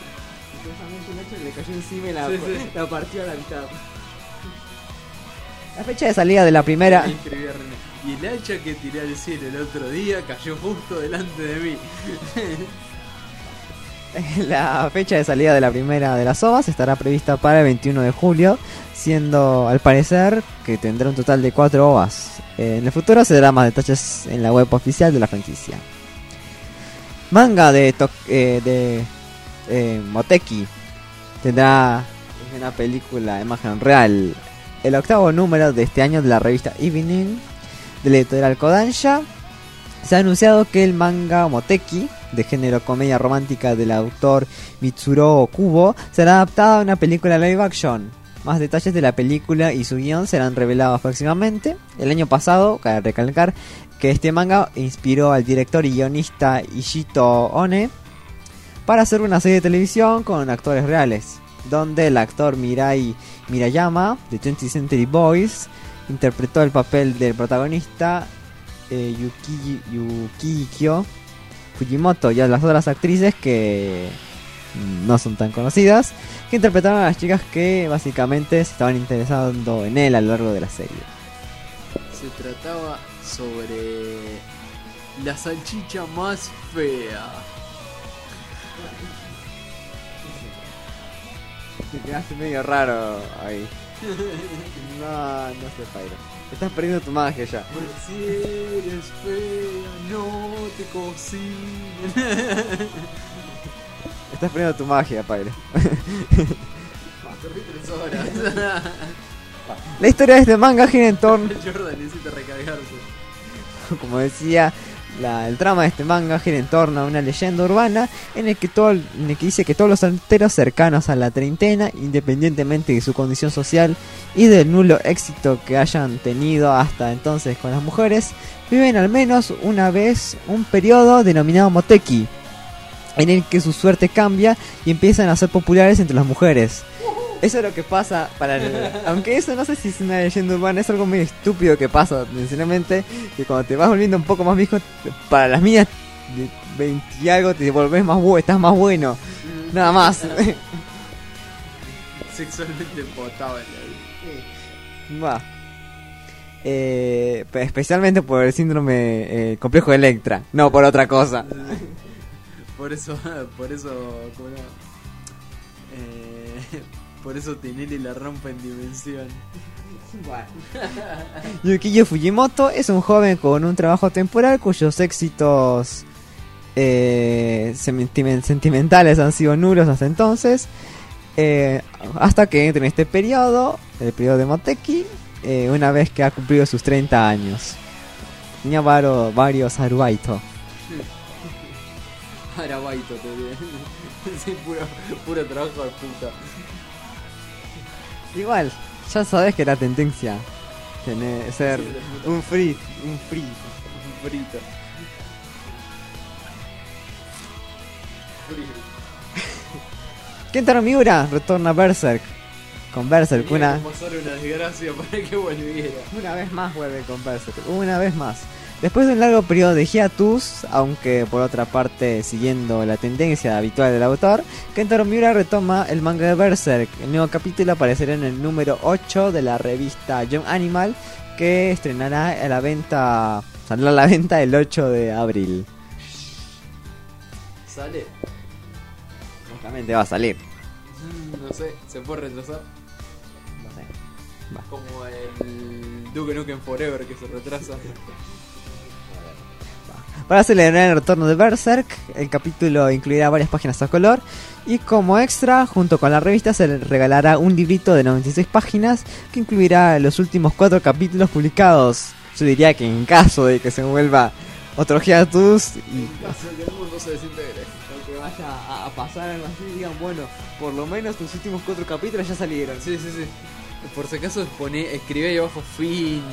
Curiosamente un hacha le cayó encima y la, Sí, sí. la partió a la mitad. La fecha de salida de la primera... Ahí escribía René. Y el hacha que tiré al cielo el otro día cayó justo delante de mí. La fecha de salida de la primera de las ovas estará prevista para el veintiuno de julio, siendo al parecer que tendrá un total de cuatro ovas. Eh, en el futuro se darán más detalles en la web oficial de la franquicia. Manga de, to eh, de eh, Moteki tendrá una película de imagen real. El octavo número de este año de la revista Evening de la editorial Kodansha. Se ha anunciado que el manga Moteki, de género comedia romántica del autor Mitsuro Kubo, será adaptado a una película live action. Más detalles de la película y su guión serán revelados próximamente. El año pasado, cabe recalcar que este manga inspiró al director y guionista Ishito One para hacer una serie de televisión con actores reales, donde el actor Mirai Mirayama, de twentieth Century Boys, interpretó el papel del protagonista eh, Yuki, Yukikyo Fujimoto, y a las otras actrices que no son tan conocidas, que interpretaron a las chicas que básicamente se estaban interesando en él a lo largo de la serie. Se trataba sobre la salchicha más fea. Te quedaste medio raro ahí. No, no sé, Pyro. Estás perdiendo tu magia ya. Porque si eres fea, no te cocinen. Estás perdiendo tu magia, Pyro. Perdí tres horas. La historia de este manga gira en torno... Jordan necesita recargarse. Como decía, la, el trama de este manga gira en torno a una leyenda urbana en el que todo, en el que dice que todos los solteros cercanos a la treintena, independientemente de su condición social y del nulo éxito que hayan tenido hasta entonces con las mujeres, viven al menos una vez un periodo denominado Moteki, en el que su suerte cambia y empiezan a ser populares entre las mujeres. Eso es lo que pasa para el... Aunque eso no sé si es una leyenda urbana, es algo muy estúpido que pasa, sinceramente, que cuando te vas volviendo un poco más viejo, para las mías de veinte y algo te volvés más bueno, estás más bueno. Nada más. Sexualmente potable. Va. Eh, especialmente por el síndrome eh, complejo de Electra, no por otra cosa. Por eso, por eso, ¿cómo no? Eh, por eso Teneri la rompe en dimensión. Yukiyo Fujimoto es un joven con un trabajo temporal cuyos éxitos eh, sentimen- sentimentales han sido nulos hasta entonces, eh, hasta que entre en este periodo, el periodo de Moteki, eh, una vez que ha cumplido sus treinta años. Tenía varo, varios arubaito. Arabaito, te diré. Sí, puro, puro trabajo de puta. Igual, ya sabes que la tendencia tener ser un free, un free. Un frito. Kentaro Miura retorna a Berserk con Berserk, Tenía una, que pasar una desgracia para que volviera. una vez más vuelve con Berserk, una vez más. Después de un largo periodo de hiatus, aunque por otra parte siguiendo la tendencia habitual del autor, Kentaro Miura retoma el manga de Berserk. El nuevo capítulo aparecerá en el número ocho de la revista Young Animal, que estrenará a la venta, saldrá a la venta el ocho de abril. ¿Sale? Justamente va a salir. Mm, no sé, ¿se puede retrasar? No sé. Va. Como el Duke Nukem Forever que se retrasa. Para celebrar el retorno de Berserk, el capítulo incluirá varias páginas a color y como extra, junto con la revista, se le regalará un librito de noventa y seis páginas que incluirá los últimos cuatro capítulos publicados. Yo diría que en caso de que se vuelva otro hiatus y Que el mundo se desintegre. que vaya a, a pasar algo así, digan, bueno, por lo menos tus últimos cuatro capítulos ya salieron. Sí, sí, sí. Por si acaso pone, escribe ahí abajo fin.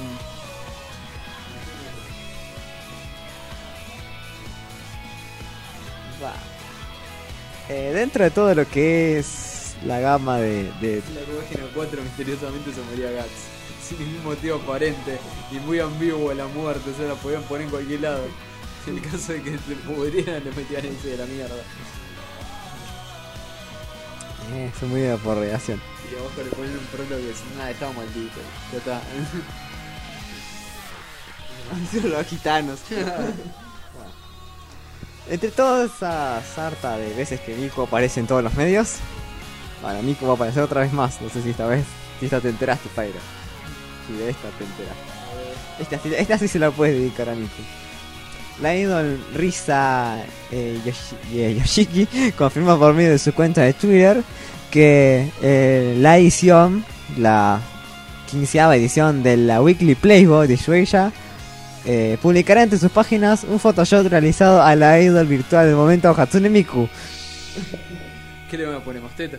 Va. Eh, dentro de todo lo que es la gama de, de La página cuatro misteriosamente se moría Guts. Sin ningún motivo aparente y muy ambiguo la muerte, se la podían poner en cualquier lado. En el caso de que se pudrieran, le metían ese de la mierda. Eh, son muy de por relación. Y abajo le ponen un prolo que es nada, estaba maldito. Ya está. Los gitanos. Entre todas esa sarta de veces que Miku aparece en todos los medios, bueno, Miku va a aparecer otra vez más. No sé si esta vez, si esta te enteraste, Pyro. Si de esta te enteraste. Esta, sí- esta sí se la puedes dedicar a Miku. La idol Risa eh, Yoshi- eh, Yoshiki confirma por medio de su cuenta de Twitter que eh, la edición, la quinceava edición de la Weekly Playboy de Shueisha, eh, publicará entre sus páginas un Photoshop realizado a la idol virtual del momento Hatsune Miku. ¿Qué le van a poner más teta?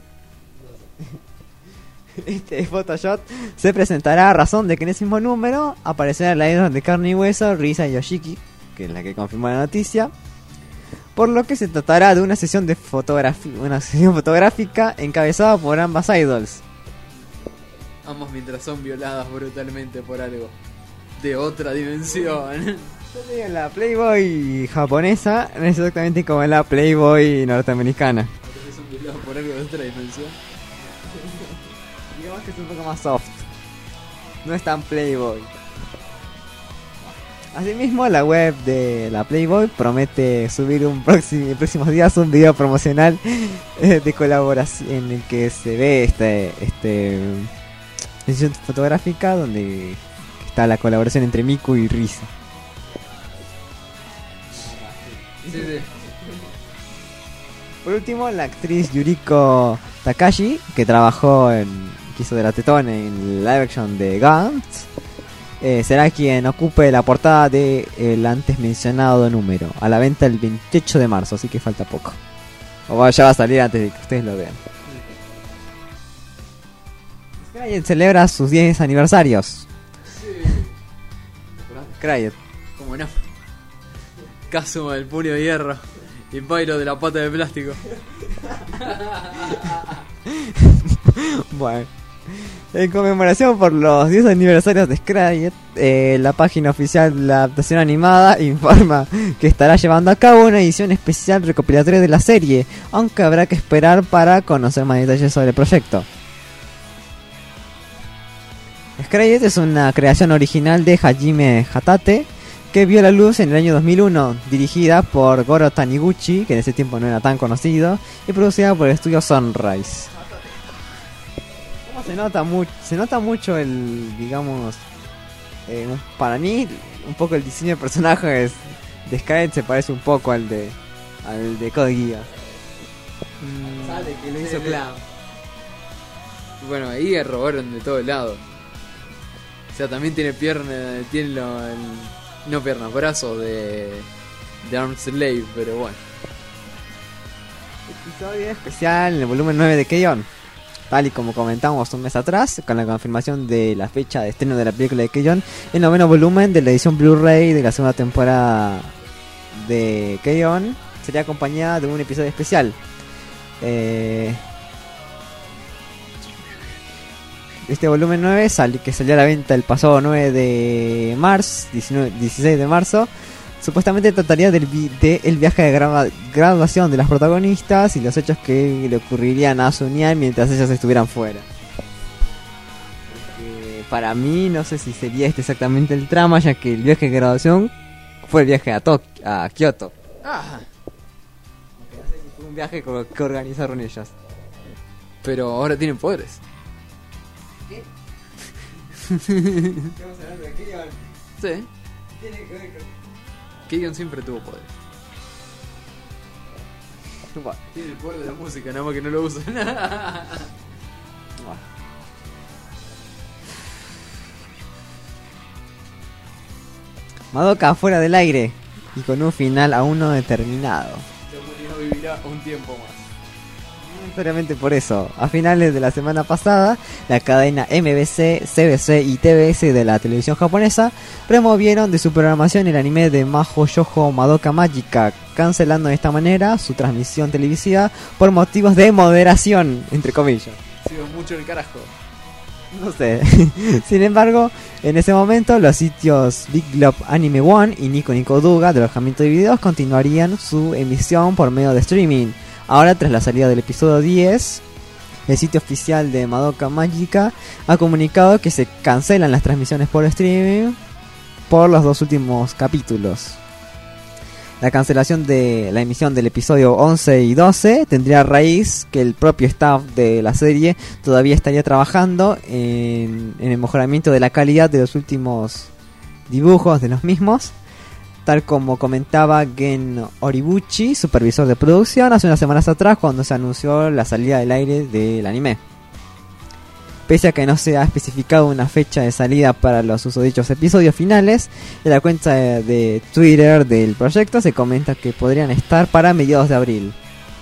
Este Photoshop se presentará a razón de que en ese mismo número aparecerá la idol de carne y hueso Risa Yoshiki, que es la que confirmó la noticia, por lo que se tratará de una sesión de fotografía, una sesión fotográfica encabezada por ambas idols. Ambas mientras son violadas brutalmente por algo de otra dimensión. En la Playboy japonesa no es exactamente como en la Playboy norteamericana. Porque son violadas por algo de otra dimensión. Digamos que es un poco más soft. No es tan Playboy. Asimismo, la web de la Playboy promete subir un próximo, en próximos días un video promocional eh, de colaboración en el que se ve este este sesión fotográfica donde está la colaboración entre Miku y Risa. Sí, sí. Por último, la actriz Yuriko Takashi, que trabajó en que hizo de la tetona en live action de Gantz, eh, será quien ocupe la portada del antes mencionado número, a la venta el veintiocho de marzo, así que falta poco. O bueno, ya va a salir antes de que ustedes lo vean. Cryet celebra sus diez aniversarios. Cryet. ¿Cómo no? Kazuma del puño de hierro y Pyro de la pata de plástico. Bueno, en conmemoración por los diez aniversarios de Cryet, eh, la página oficial de la adaptación animada informa que estará llevando a cabo una edición especial recopilatoria de la serie, aunque habrá que esperar para conocer más detalles sobre el proyecto. Cryet es una creación original de Hajime Hatate que vio la luz en el año dos mil uno, dirigida por Goro Taniguchi, que en ese tiempo no era tan conocido, y producida por el estudio Sunrise. ¿Cómo se nota mucho? Se nota mucho el, digamos, eh, para mí, un poco el diseño de personajes de Cryet se parece un poco al de al de Code Geass. Mm, Sale que lo hizo sí, Clown. Bueno, ahí robaron de todos lados. O sea, también tiene pierna, tiene lo, el, no pierna, brazo de, de Arm Slave, pero bueno. Episodio especial en el volumen nueve de Keion. Tal y como comentamos un mes atrás, con la confirmación de la fecha de estreno de la película de Keion, el noveno volumen de la edición Blu-ray de la segunda temporada de Keion sería acompañada de un episodio especial. Eh... Este volumen nueve sal, que salió a la venta el pasado nueve de marzo, diecinueve, dieciséis de marzo, supuestamente trataría del vi, de el viaje de grava, graduación de las protagonistas y los hechos que le ocurrirían a Sunyane mientras ellas estuvieran fuera. Porque para mí no sé si sería este exactamente el trama, ya que el viaje de graduación fue el viaje a, Tok a Kioto. Ah, No sé si fue un viaje que, que organizaron ellas. pero ahora tienen poderes. Estamos hablando de Keion. Sí, Tiene que ver con... Keion siempre tuvo poderes. Bueno, Tiene el poder de la música, nada más que no lo usa. bueno. Madoka fuera del aire y con un final aún no determinado. Se vivirá un tiempo más. No necesariamente por eso. A finales de la semana pasada, la cadena M B C, C B C y T B S de la televisión japonesa removieron de su programación el anime de Mahou Shoujo Madoka Magica, cancelando de esta manera su transmisión televisiva por motivos de moderación, entre comillas. Sigo mucho el carajo. No sé. Sin embargo, en ese momento los sitios Big Globe Anime One y Nico Nico Duga de alojamiento de videos continuarían su emisión por medio de streaming, Ahora, tras la salida del episodio diez, el sitio oficial de Madoka Mágica ha comunicado que se cancelan las transmisiones por streaming por los dos últimos capítulos. La cancelación de la emisión del episodio once y doce tendría raíz que el propio staff de la serie todavía estaría trabajando en, en el mejoramiento de la calidad de los últimos dibujos de los mismos, tal como comentaba Gen Oribuchi, supervisor de producción, hace unas semanas atrás cuando se anunció la salida del aire del anime. Pese a que no se ha especificado una fecha de salida para los susodichos episodios finales, en la cuenta de, de Twitter del proyecto se comenta que podrían estar para mediados de abril.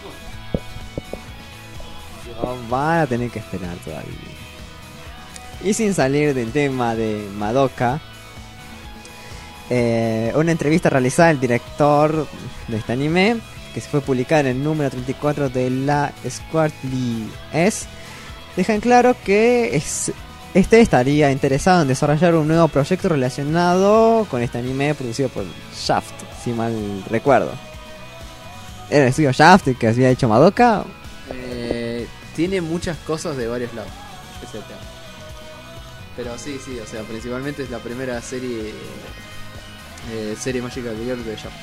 No, van a tener que esperar todavía. Y sin salir del tema de Madoka, eh, una entrevista realizada al director de este anime, que se fue publicada en el número treinta y cuatro de la Quarterly S, dejan claro que es, este estaría interesado en desarrollar un nuevo proyecto relacionado con este anime producido por Shaft, si mal recuerdo. ¿Era el estudio Shaft el que había hecho Madoka? Eh, tiene muchas cosas de varios lados, ese tema. Pero sí, sí, o sea, principalmente es la primera serie eh, serie Magical Girl de Shaft.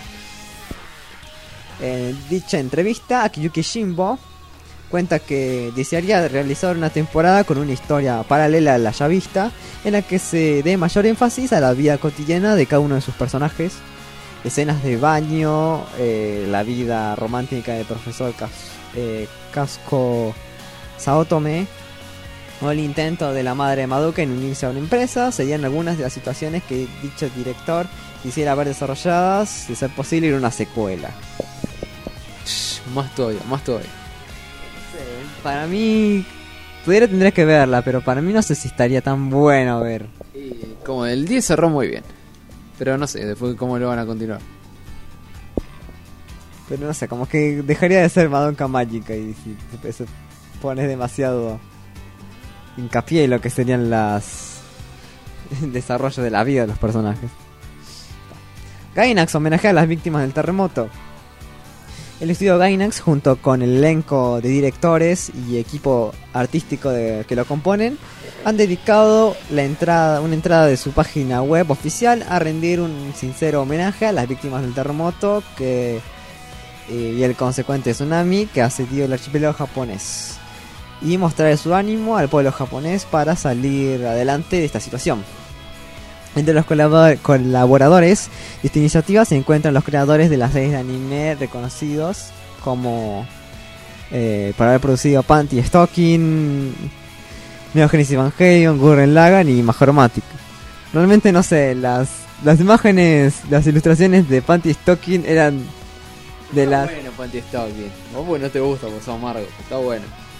En dicha entrevista, Akiyuki Shimbo cuenta que desearía realizar una temporada con una historia paralela a la ya vista, en la que se dé mayor énfasis a la vida cotidiana de cada uno de sus personajes, escenas de baño, eh, la vida romántica del profesor Kas, eh, Kazuko Saotome, o el intento de la madre de Madoka en unirse a una empresa, serían algunas de las situaciones que dicho director quisiera ver desarrolladas, de ser posible, en una secuela. Más todavía, más todavía. Para mí, pudiera tendría que verla, pero para mí no sé si estaría tan bueno ver. Y como el diez cerró muy bien, pero no sé después cómo lo van a continuar. Pero no sé, como que dejaría de ser Madoka Mágica y si se pones demasiado hincapié en lo que serían las el desarrollo de la vida de los personajes. Gainax homenajea a las víctimas del terremoto. El estudio Gainax, junto con el elenco de directores y equipo artístico de, que lo componen, han dedicado la entrada, una entrada de su página web oficial a rendir un sincero homenaje a las víctimas del terremoto que, eh, y el consecuente tsunami que asedió el archipiélago japonés, y mostrar su ánimo al pueblo japonés para salir adelante de esta situación. Entre los colaboradores de esta iniciativa se encuentran los creadores de las series de anime reconocidos como eh, por haber producido Panty Stocking, Neo Genesis Evangelion, Gurren Lagann y Majoromatic. Realmente no sé, las las imágenes, las ilustraciones de Panty Stocking eran de está las... bueno Panty Stocking. Vos pues no te gusta, vos sos amargo, está bueno.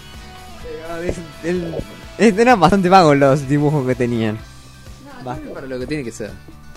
El, el, eran bastante vagos los dibujos que tenían. No, para lo que tiene que ser.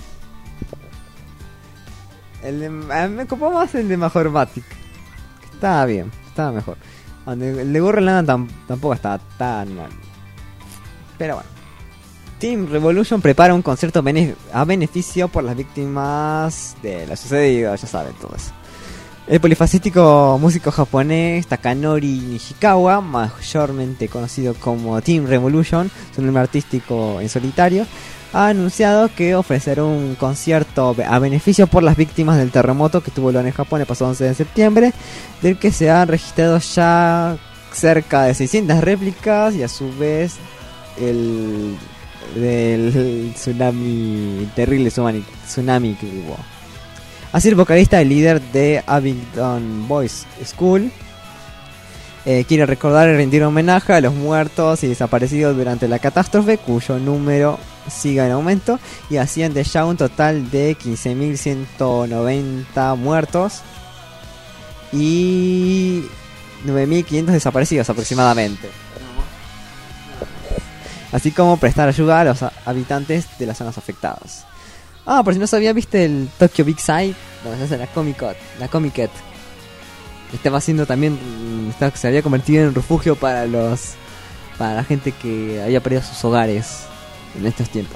El de, me copó más el de Majoromatic. Estaba bien, estaba mejor. El de Gurren Lagann tam, tampoco estaba tan mal. Pero bueno. Team Revolution prepara un concierto bene- a beneficio por las víctimas de lo sucedido, ya saben todo eso. El polifacético músico japonés Takanori Nishikawa, mayormente conocido como Team Revolution, su nombre artístico en solitario, ha anunciado que ofrecerá un concierto a beneficio por las víctimas del terremoto que tuvo lugar en Japón el pasado once de septiembre, del que se han registrado ya cerca de seiscientas réplicas, y a su vez el del tsunami, el terrible tsunami, tsunami que hubo. Así, el vocalista y líder de Abingdon Boys School eh, quiere recordar y rendir homenaje a los muertos y desaparecidos durante la catástrofe, cuyo número sigue en aumento y asciende ya a un total de quince mil ciento noventa muertos y nueve mil quinientos desaparecidos aproximadamente. Así como prestar ayuda a los habitantes de las zonas afectadas. Ah, por si no sabía, ¿viste el Tokyo Big Sight? Donde se hace la Comic-Con, la Comic-Con. Estaba haciendo también, estaba, se había convertido en refugio para los, para la gente que había perdido sus hogares en estos tiempos.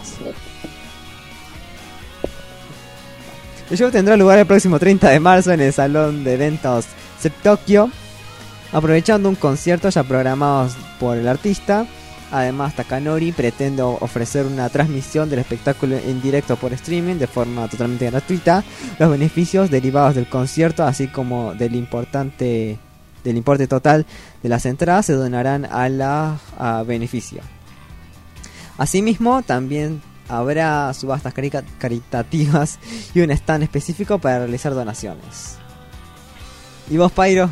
El show tendrá lugar el próximo treinta de marzo en el salón de eventos Zep Tokyo, Aprovechando un concierto ya programado por el artista, además Takanori pretende ofrecer una transmisión del espectáculo en directo por streaming de forma totalmente gratuita. Los beneficios derivados del concierto, así como del importante del importe total de las entradas, se donarán a la a beneficio. Asimismo, también habrá subastas carica- caritativas y un stand específico para realizar donaciones. ¿Y vos, Pairo?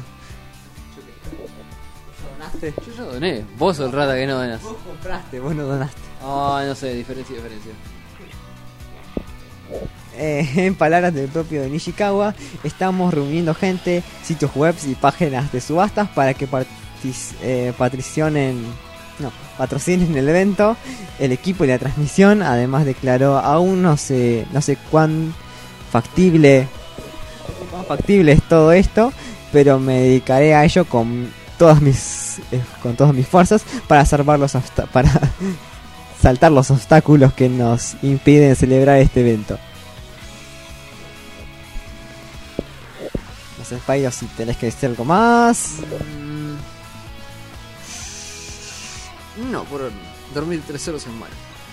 ¿Donaste? Yo ya doné. Vos sos el rata que no donas. Vos compraste, vos no donaste. Ah, no sé, diferencia, diferencia. Eh, en palabras del propio Nishikawa, estamos reuniendo gente, sitios web y páginas de subastas para que partic- eh, patrocinen, no, patrocinen el evento, el equipo y la transmisión. Además declaró, aún no sé, no sé cuán factible, cuán factible es todo esto, pero me dedicaré a ello con todas mis, eh, con todas mis fuerzas para salvar los obsta- para saltar los obstáculos que nos impiden celebrar este evento. No sé, Pairo, si tenés que decir algo más. No, por dormir tres horas en mal.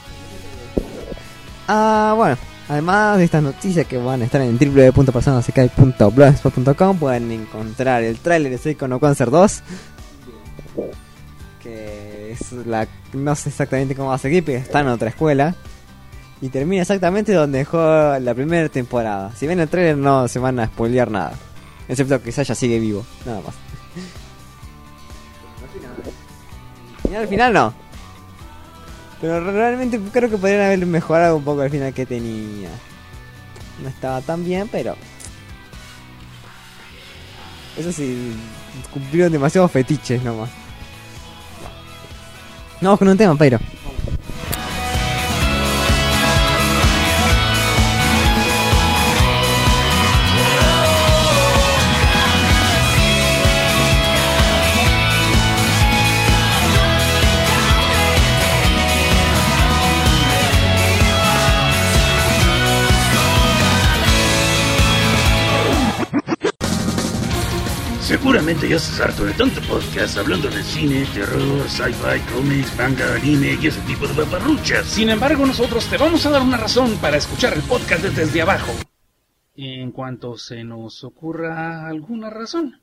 Ah, bueno, además de estas noticias que van a estar en w w w punto persona sekai punto blogspot punto com, pueden encontrar el tráiler de Seiko no Cancer dos, que es la, no sé exactamente cómo va a seguir, pero está en otra escuela y termina exactamente donde dejó la primera temporada. Si ven el tráiler no se van a spoilear nada, excepto que Saya sigue vivo, nada más. Y al final no. Pero realmente creo que podrían haber mejorado un poco el final que tenía. No estaba tan bien, pero... Eso sí, cumplieron demasiados fetiches nomás. Vamos con un tema, Pairo. Seguramente ya estás harto de tanto podcast hablando de cine, terror, sci-fi, cómics, manga, anime y ese tipo de paparruchas. Sin embargo, nosotros te vamos a dar una razón para escuchar el podcast de Desde Abajo, en cuanto se nos ocurra alguna razón.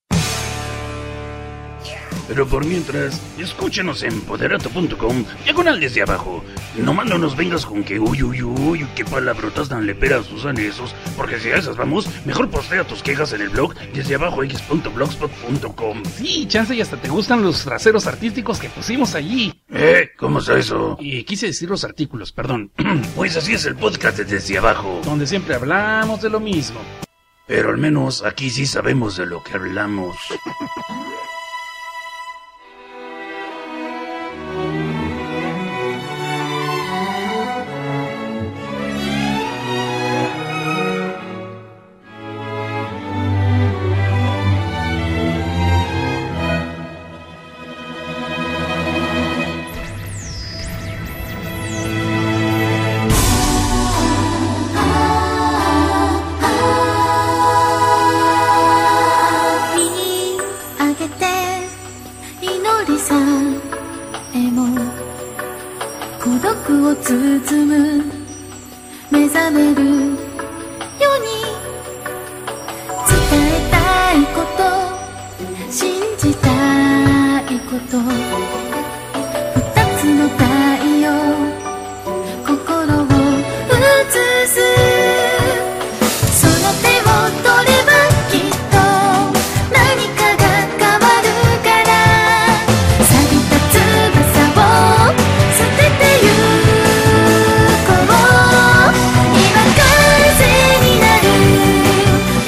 Pero por mientras, escúchanos en poderato punto com, diagonal Desde Abajo. Nomás no nos vengas con que uy uy uy, qué palabrotas tan leperas usan esos, porque si a esas vamos, mejor postea tus quejas en el blog desde abajo x punto blogspot punto com. Sí, chance y hasta te gustan los traseros artísticos que pusimos allí. ¿Eh? ¿Cómo está eso? Y quise decir los artículos, perdón. Pues así es el podcast de Desde Abajo, donde siempre hablamos de lo mismo. Pero al menos aquí sí sabemos de lo que hablamos.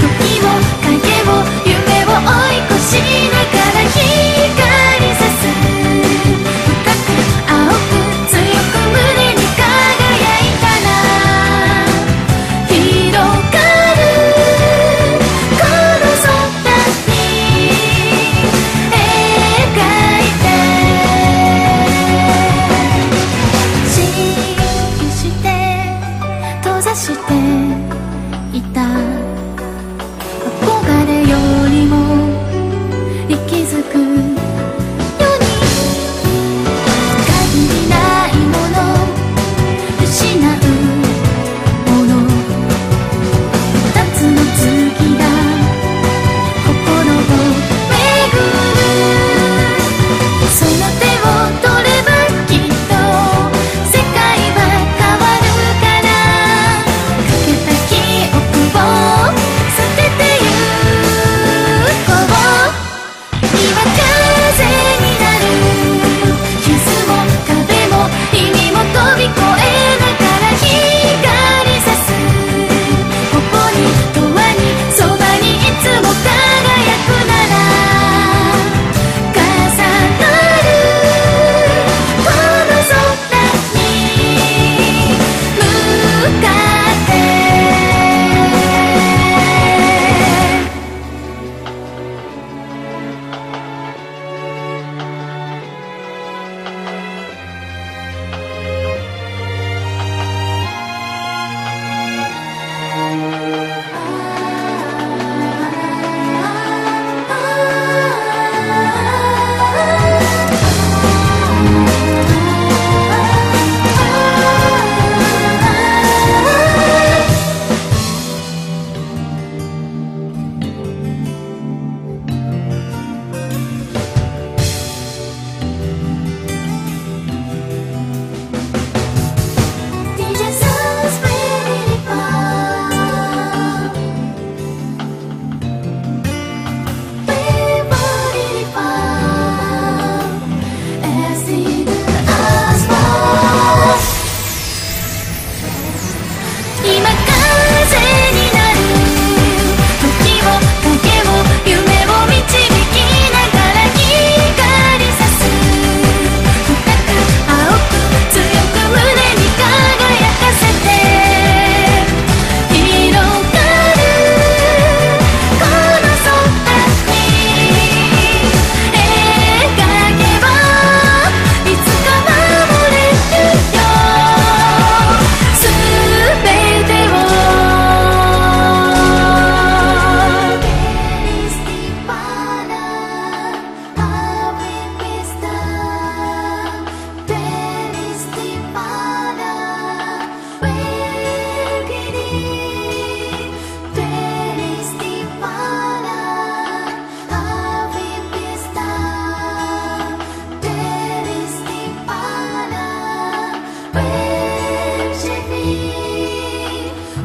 「光さす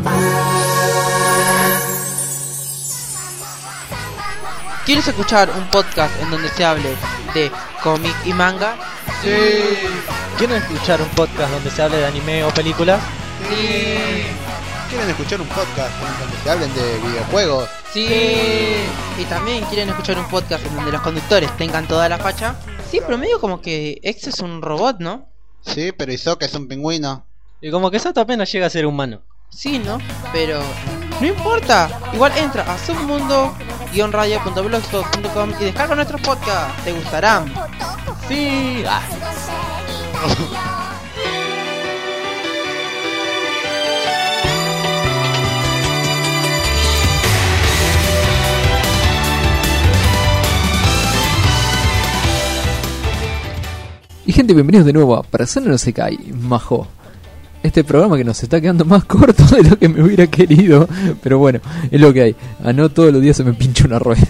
¿Quieres escuchar un podcast en donde se hable de cómic y manga? Sí. ¿Quieren escuchar un podcast donde se hable de anime o películas? Sí. ¿Quieren escuchar un podcast en donde se hablen de videojuegos? Sí. ¿Y también quieren escuchar un podcast en donde los conductores tengan toda la facha? Sí, pero medio como que X es un robot, ¿no? Sí, pero Hisoka es un pingüino. Y como que Sato apenas llega a ser humano. Sí, ¿no? Pero no importa. Igual entra a submundo guion radio punto blogspot punto com y descarga nuestros podcasts. Te gustarán. Sí. Ah. Y gente, bienvenidos de nuevo a Persona no se cae, majo. Este programa que nos está quedando más corto de lo que me hubiera querido. Pero bueno, es lo que hay. A no todos los días se me pincha una rueda.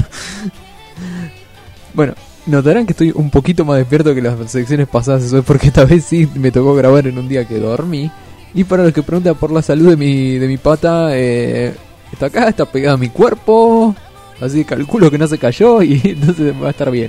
Bueno, notarán que estoy un poquito más despierto que las secciones pasadas. Eso es porque esta vez sí me tocó grabar en un día que dormí. Y para los que preguntan por la salud de mi, de mi pata, eh, está acá, está pegada a mi cuerpo. Así que calculo que no se cayó y entonces va a estar bien.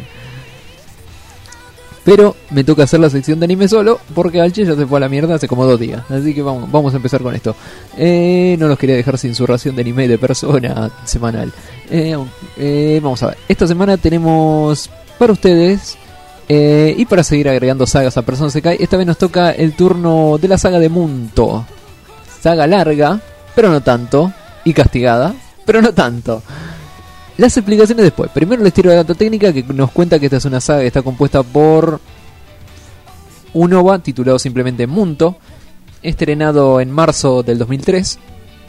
Pero me toca hacer la sección de anime solo porque Alche ya se fue a la mierda hace como dos días. Así que vamos, vamos a empezar con esto. Eh, no los quería dejar sin su ración de anime de persona semanal. Eh, eh, vamos a ver. Esta semana tenemos para ustedes eh, y para seguir agregando sagas a Persona se cae. Esta vez nos toca el turno de la saga de Munto. Saga larga, pero no tanto. Y castigada, pero no tanto. Las explicaciones después. Primero les tiro la data técnica que nos cuenta que esta es una saga que está compuesta por un O V A titulado simplemente Munto, estrenado en marzo del dos mil tres.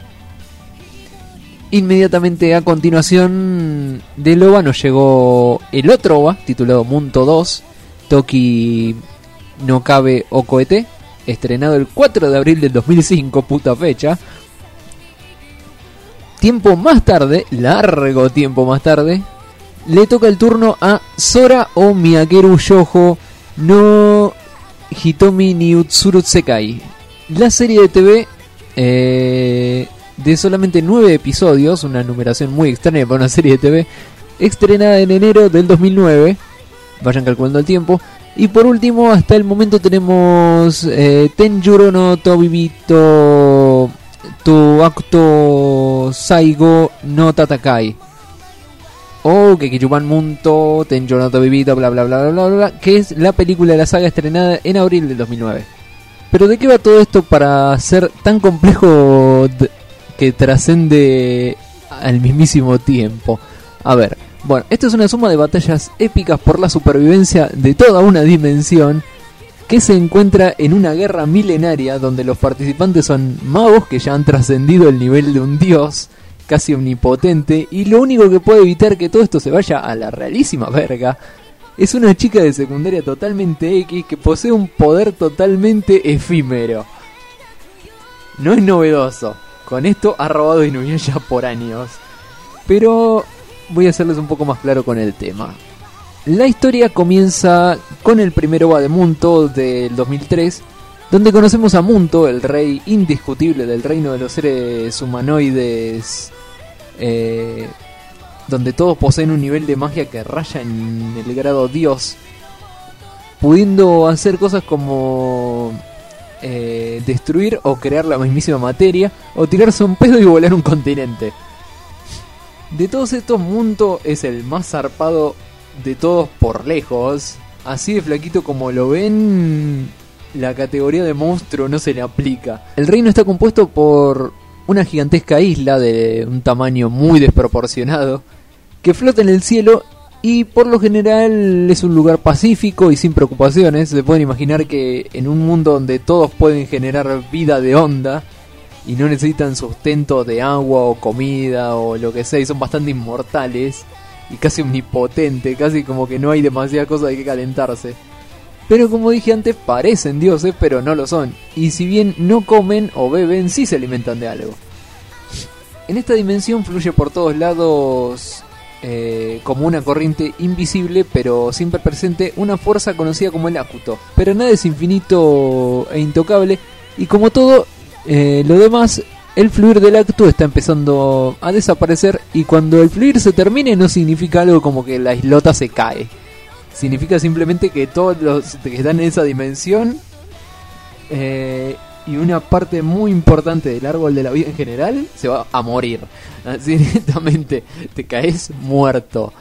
Inmediatamente a continuación del O V A nos llegó el otro O V A titulado Munto dos, Toki no Kabe Okoete, estrenado el cuatro de abril del dos mil cinco, puta fecha. Tiempo más tarde, largo tiempo más tarde, le toca el turno a Sora o Miyakeru Shoujo no Hitomi ni Utsuru Tsekai. La serie de T V eh, de solamente nueve episodios, una numeración muy extraña para una serie de T V, estrenada en enero del dos mil nueve. Vayan calculando el tiempo. Y por último, hasta el momento tenemos eh, Tenjuro no Tobibito Tu acto Saigo no Tatakai, o Kekichuban Munto Tenjuro no Tobibito bla bla bla bla bla bla, que es la película de la saga estrenada en abril del dos mil nueve. Pero ¿de qué va todo esto para ser tan complejo d- que trascende al mismísimo tiempo? A ver, bueno, esto es una suma de batallas épicas por la supervivencia de toda una dimensión que se encuentra en una guerra milenaria donde los participantes son magos que ya han trascendido el nivel de un dios casi omnipotente, y lo único que puede evitar que todo esto se vaya a la realísima verga es una chica de secundaria totalmente X que posee un poder totalmente efímero. No es novedoso, con esto ha robado Inuyasha por años, pero voy a hacerles un poco más claro con el tema. La historia comienza con el primer O V A de Munto del dos mil tres, donde conocemos a Munto, el rey indiscutible del reino de los seres humanoides, eh, donde todos poseen un nivel de magia que raya en el grado dios, pudiendo hacer cosas como eh, destruir o crear la mismísima materia, o tirarse un pedo y volar un continente. De todos estos, Munto es el más zarpado de todos por lejos. Así de flaquito como lo ven, la categoría de monstruo no se le aplica. El reino está compuesto por una gigantesca isla de un tamaño muy desproporcionado que flota en el cielo, y por lo general es un lugar pacífico y sin preocupaciones. Se pueden imaginar que en un mundo donde todos pueden generar vida de onda y no necesitan sustento de agua o comida o lo que sea, y son bastante inmortales y casi omnipotente, casi como que no hay demasiada cosa de que calentarse. Pero como dije antes, parecen dioses, pero no lo son. Y si bien no comen o beben, sí se alimentan de algo. En esta dimensión fluye por todos lados, eh, como una corriente invisible, pero siempre presente, una fuerza conocida como el Akuto. Pero nada es infinito e intocable, y como todo eh, lo demás, el fluir del acto está empezando a desaparecer, y cuando el fluir se termine no significa algo como que la islota se cae. Significa simplemente que todos los que están en esa dimensión eh, y una parte muy importante del árbol de la vida en general se va a morir. Así directamente te caes muerto.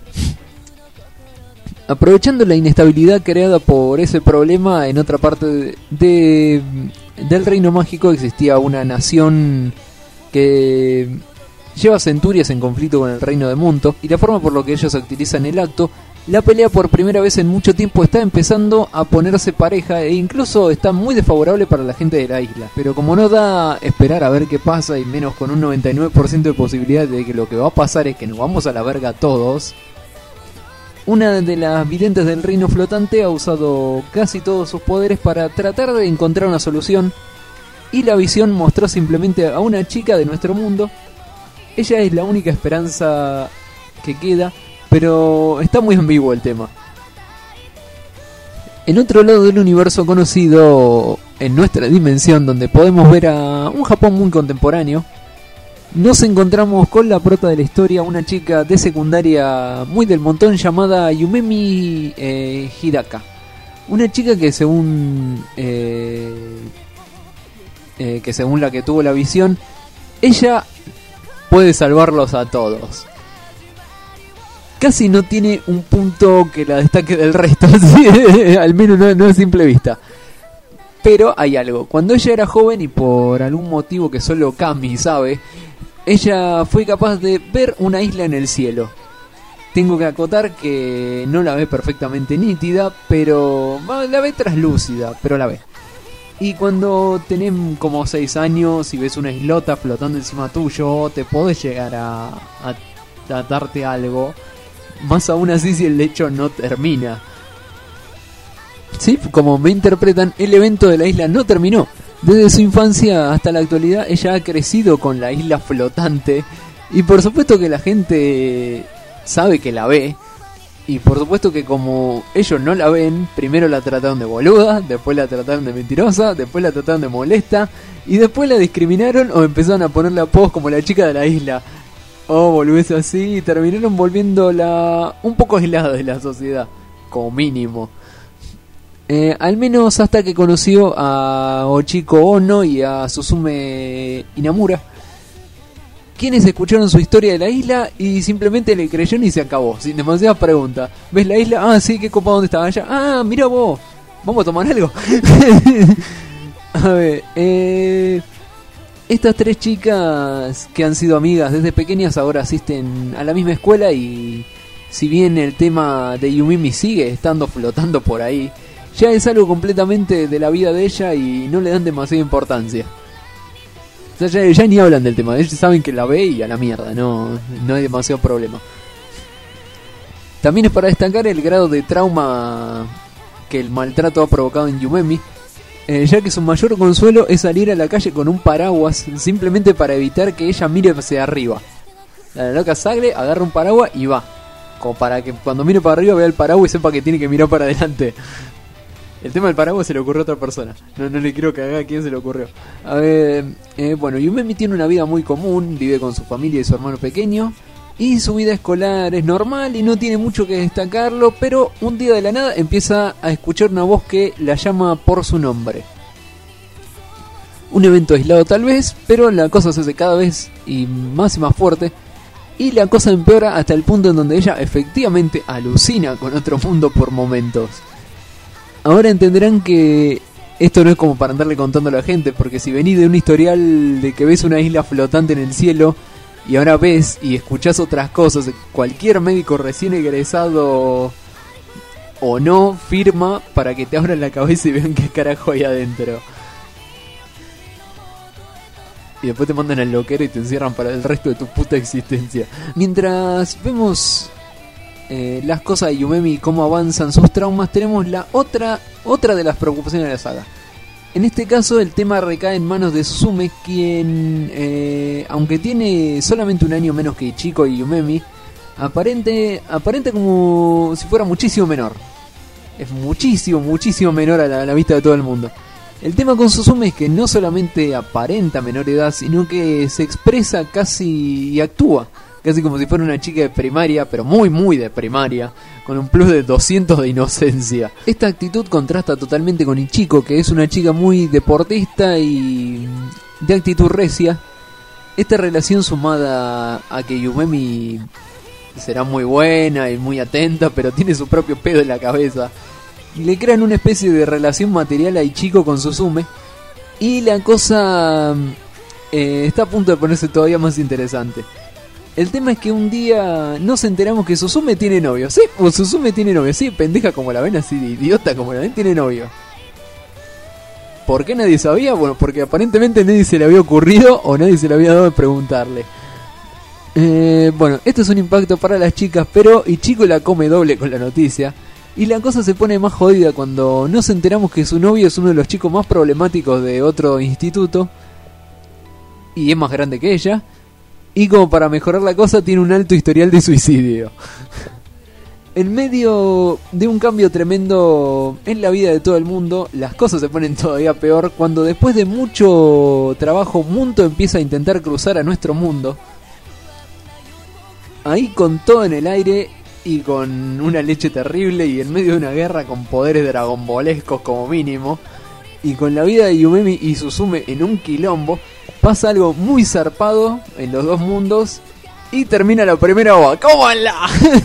Aprovechando la inestabilidad creada por ese problema, en otra parte de, de, del reino mágico existía una nación que lleva centurias en conflicto con el reino de Munto, y la forma por la que ellos utilizan el acto, la pelea por primera vez en mucho tiempo está empezando a ponerse pareja, e incluso está muy desfavorable para la gente de la isla. Pero como no da esperar a ver qué pasa, y menos con un noventa y nueve por ciento de posibilidad de que lo que va a pasar es que nos vamos a la verga todos, una de las videntes del reino flotante ha usado casi todos sus poderes para tratar de encontrar una solución, y la visión mostró simplemente a una chica de nuestro mundo. Ella es la única esperanza que queda, pero está muy ambiguo el tema. En otro lado del universo conocido, en nuestra dimensión, donde podemos ver a un Japón muy contemporáneo, nos encontramos con la prota de la historia, una chica de secundaria muy del montón llamada Yumemi eh, Hidaka. Una chica que según eh, eh, que según la que tuvo la visión, ella puede salvarlos a todos. Casi no tiene un punto que la destaque del resto, ¿sí? Al menos no, no a simple vista. Pero hay algo. Cuando ella era joven y por algún motivo que solo Kami sabe, ella fue capaz de ver una isla en el cielo. Tengo que acotar que no la ve perfectamente nítida, pero la ve traslúcida, pero la ve. Y cuando tenés como seis años y ves una islota flotando encima tuyo, te podés llegar a, a, a darte algo. Más aún así si el hecho no termina. Sí, como me interpretan, el evento de la isla no terminó. Desde su infancia hasta la actualidad ella ha crecido con la isla flotante, y por supuesto que la gente sabe que la ve, y por supuesto que como ellos no la ven, primero la trataron de boluda, después la trataron de mentirosa, después la trataron de molesta, y después la discriminaron o empezaron a ponerle apodos como la chica de la isla o boludez así, y terminaron volviéndola un poco aislada de la sociedad, como mínimo. Eh, al menos hasta que conoció a Ochiko Ono y a Susume Inamura, quienes escucharon su historia de la isla y simplemente le creyeron y se acabó, sin demasiadas preguntas. ¿Ves la isla? Ah, sí, qué copa, ¿dónde estaba allá? Ah, mira vos, ¿vamos a tomar algo? A ver, eh... estas tres chicas que han sido amigas desde pequeñas ahora asisten a la misma escuela, y si bien el tema de Yumimi sigue estando flotando por ahí, ya es algo completamente de la vida de ella y no le dan demasiada importancia. O sea, ya, ya ni hablan del tema, ellos saben que la ve y a la mierda, no, no hay demasiado problema. También es para destacar el grado de trauma que el maltrato ha provocado en Yumemi, eh, ya que su mayor consuelo es salir a la calle con un paraguas simplemente para evitar que ella mire hacia arriba. La loca sale, agarra un paraguas y va, como para que cuando mire para arriba vea el paraguas y sepa que tiene que mirar para adelante. El tema del paraguas se le ocurrió a otra persona. No, no le quiero cagar a quién se le ocurrió. A ver, eh, bueno, Yumemi tiene una vida muy común. Vive con su familia y su hermano pequeño, y su vida escolar es normal y no tiene mucho que destacarlo. Pero un día de la nada empieza a escuchar una voz que la llama por su nombre. Un evento aislado tal vez, pero la cosa se hace cada vez y más y más fuerte. Y la cosa empeora hasta el punto en donde ella efectivamente alucina con otro mundo por momentos. Ahora entenderán que esto no es como para andarle contando a la gente, porque si venís de un historial de que ves una isla flotante en el cielo y ahora ves y escuchás otras cosas, cualquier médico recién egresado o no firma para que te abran la cabeza y vean qué carajo hay adentro. Y después te mandan al loquero y te encierran para el resto de tu puta existencia. Mientras vemos Eh, las cosas de Yumemi y cómo avanzan sus traumas, tenemos la otra otra de las preocupaciones de la saga. En este caso el tema recae en manos de Susume, quien eh, aunque tiene solamente un año menos que Ichiko y Yumemi, aparente aparente como si fuera muchísimo menor. Es muchísimo, muchísimo menor a la, a la vista de todo el mundo. El tema con Suzume es que no solamente aparenta menor edad, sino que se expresa casi y actúa casi como si fuera una chica de primaria, pero muy muy de primaria, con un plus de doscientos de inocencia. Esta actitud contrasta totalmente con Ichiko, que es una chica muy deportista y de actitud recia. Esta relación, sumada a que Yumemi será muy buena y muy atenta, pero tiene su propio pedo en la cabeza, le crean una especie de relación material a Ichiko con Suzume, y la cosa eh, está a punto de ponerse todavía más interesante. El tema es que un día nos enteramos que Suzume tiene novio. Sí, o Suzume tiene novio. Sí, pendeja como la ven, así de idiota como la ven, tiene novio. ¿Por qué nadie sabía? Bueno, porque aparentemente nadie se le había ocurrido o nadie se le había dado de preguntarle. Eh, bueno, esto es un impacto para las chicas, pero Ichiko la come doble con la noticia. Y la cosa se pone más jodida cuando nos enteramos que su novio es uno de los chicos más problemáticos de otro instituto. Y es más grande que ella. Y como para mejorar la cosa, tiene un alto historial de suicidio. En medio de un cambio tremendo en la vida de todo el mundo, las cosas se ponen todavía peor cuando después de mucho trabajo Munto empieza a intentar cruzar a nuestro mundo. Ahí con todo en el aire y con una leche terrible y en medio de una guerra con poderes dragonbolescos como mínimo, y con la vida de Yumemi y Suzume en un quilombo, pasa algo muy zarpado en los dos mundos y termina la primera ova. ¡Cómo la!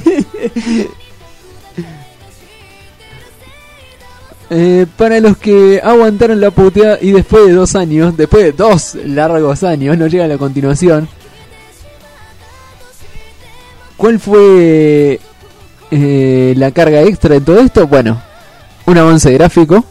eh, para los que aguantaron la puteada y después de dos años, después de dos largos años, no llega a la continuación. ¿Cuál fue eh, la carga extra de todo esto? Bueno, un avance gráfico.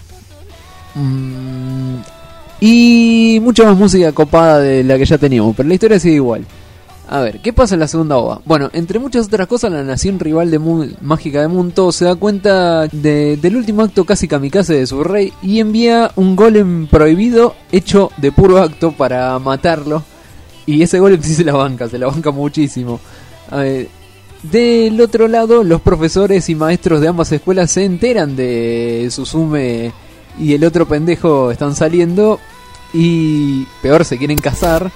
Mm, y mucha más música copada de la que ya teníamos, pero la historia sigue igual. A ver, ¿qué pasa en la segunda ova? Bueno, entre muchas otras cosas, la nación rival de Mu- mágica de Munto se da cuenta de, del último acto casi kamikaze de su rey y envía un golem prohibido hecho de puro acto para matarlo. Y ese golem sí se la banca, se la banca muchísimo. A ver, del otro lado, los profesores y maestros de ambas escuelas se enteran de Suzume y el otro pendejo están saliendo y peor, se quieren casar.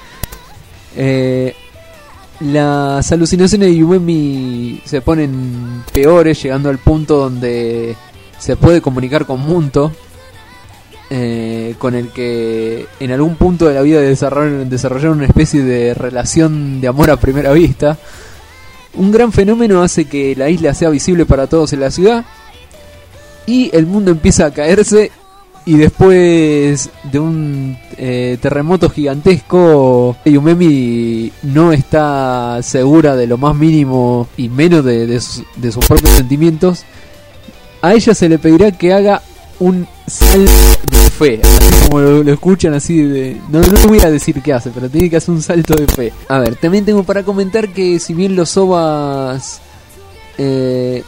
Eh, las alucinaciones de Yumemi se ponen peores, llegando al punto donde se puede comunicar con Munto, eh, con el que en algún punto de la vida desarrollaron, desarrollaron una especie de relación de amor a primera vista. Un gran fenómeno hace que la isla sea visible para todos en la ciudad y el mundo empieza a caerse. Y después de un eh, terremoto gigantesco, Yumemi no está segura de lo más mínimo y menos de, de, su, de sus propios sentimientos. A ella se le pedirá que haga un salto de fe, así como lo, lo escuchan así de... No, no voy a decir qué hace, pero tiene que hacer un salto de fe. A ver, también tengo para comentar que si bien los ovas... Eh,